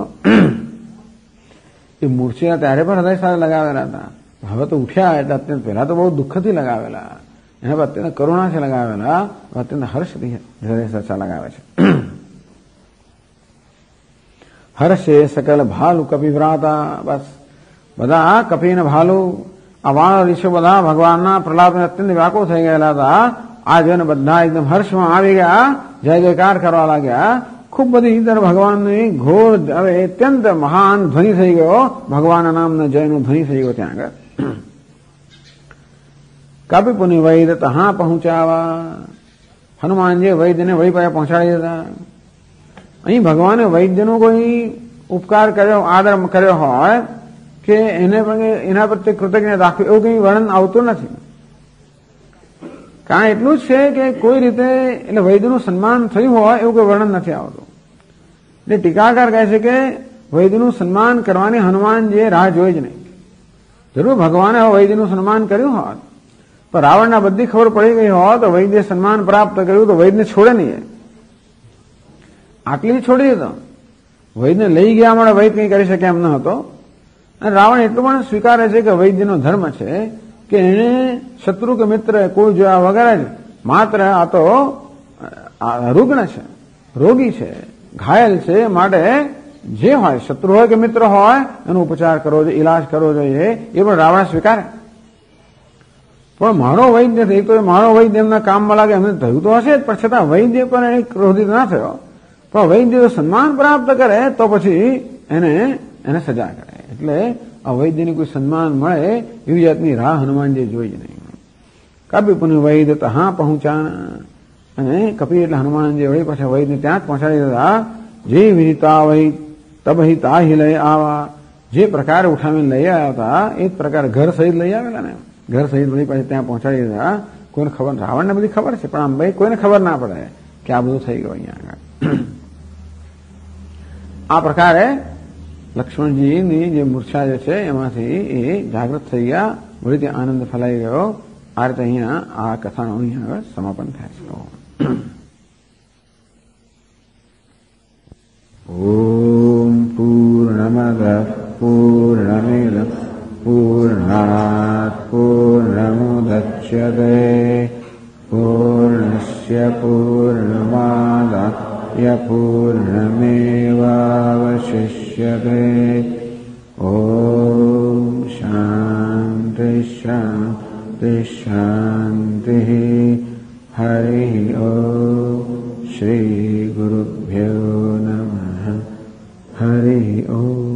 એ મૂર્છિયા ત્યારે પણ હૃદય સાથે લગાવેલા હતા, હવે તો ઉઠ્યા એટલે અત્યંત પહેલા તો બહુ દુઃખથી લગાવેલા, એના પર અત્યંત કરુણાથી લગાવેલા, અત્યંત હર્ષથી હૃદય સરસા લગાવે છે. હર્ષે સકલ ભાલુ કપિવ્રાતા, બસ બધા કપિ ને ભાલુ આ વાણ ઋષિઓ બધા ભગવાનના પ્રહલાદને અત્યંત વ્યાકુળ થઈ ગયેલા હતા. આ જોઈને બધા એકદમ હર્ષમાં આવી ગયા, જય જયકાર કરવા લાગ્યા. ખૂબ બધી ઇધર ભગવાનની ઘોર હવે અત્યંત મહાન ધ્વનિ થઈ ગયો, ભગવાનના નામના જયનો ધ્વનિ થઈ ગયો ત્યાં આગળ. કપિ પુનિ વૈદ્ય તહા પહોંચાવા, હનુમાનજી વૈદ્યને વળી પાસે પહોંચાડી દીધા. અહીં ભગવાને વૈદ્યનો કોઈ ઉપકાર કર્યો, આદર કર્યો હોય કે એના પ્રત્યે કૃતજ્ઞતા દાખવી, એવું કંઈ વર્ણન આવતું નથી. કારણ એટલું જ છે કે કોઈ રીતે એટલે વૈદ્યનું સન્માન થયું હોય એવું કોઈ વર્ણન નથી આવતું. એટલે ટીકાકાર કહે છે કે વૈદ્યનું સન્માન કરવાની હનુમાનજીએ રાહ જોઈ જ નહીં. જરૂર ભગવાને વૈદ્યનું સન્માન કર્યું હોત, પણ રાવણના બધી ખબર પડી ગઈ હોત તો વૈદ્ય સન્માન પ્રાપ્ત કર્યું તો વૈદ્યને છોડે નહીં. આટલી છોડી દીધો, વૈદ્યને લઈ ગયા મળે વૈદ્ય કંઈ કરી શકે એમ ન હતો. અને રાવણ એટલું પણ સ્વીકારે છે કે વૈદ્યનો ધર્મ છે કે એને શત્રુ કે મિત્ર કોઈ જોયા વગર જ માત્ર આ તો રૂગ્ણ છે, રોગી છે, ઘાયલ છે, માટે જે હોય શત્રુ હોય કે મિત્ર હોય એનો ઉપચાર કરવો જોઈએ, ઇલાજ કરવો જોઈએ, એ પણ રાવણ સ્વીકારે. પણ મારો વૈદ્ય થઈ તો મારો વૈદ્ય એમના કામમાં લાગે એમને થયું તો હશે જ, પણ છતાં વૈદ્ય પણ એને ક્રોધિત ના થયો. પણ વૈદ્ય સન્માન પ્રાપ્ત કરે તો પછી એને સજા કરે. એટલે આ વૈદ્યને કોઈ સન્માન મળે એવી જાતની રાહ હનુમાનજી જોઈ જ નહીં. કપિ પુનિ વૈદ્ય તહા પહોંચાના, અને કપિ એટલે હનુમાનજી વળી પાછા વૈદ્યને ત્યાં જ પહોંચાડી દીધા. જે વિનિતા વૈ તબહિ તાહી લઈ આવા, જે પ્રકારે ઉઠાવીને લઈ આવ્યા હતા એ જ પ્રકારે ઘર સહિત લઈ આવેલા ને, ઘર સહિત વળી પાછી ત્યાં પહોંચાડી દીધા. કોઈને ખબર, રાવણને બધી ખબર છે, પણ આમ ભાઈ કોઈને ખબર ના પડે કે આ બધું થઈ ગયું અહીંયા આગળ. આ પ્રકારે લક્ષ્મણજીની જે મૂર્છા જે છે એમાંથી એ જાગૃત થઈ ગયા, વળી ત્યાં આનંદ ફેલાઈ ગયો. આ રીતે અહીંયા આ કથાનું અહીંયા આગળ સમાપન થાય છે. ઓમ પૂર્ણમદ પૂર્ણમિદં પૂર્ણાત પૂર્ણમુદચ્યતે પૂર્ણસ્ય પૂર્ણમાદાય પૂર્ણમેવાવશિષ્યતે. ઓમ શાંતિ શાંતિ શાંતિ. હરિ ઓમ. શ્રી ગુરુભ્યો નમઃ. હરિ ઓમ.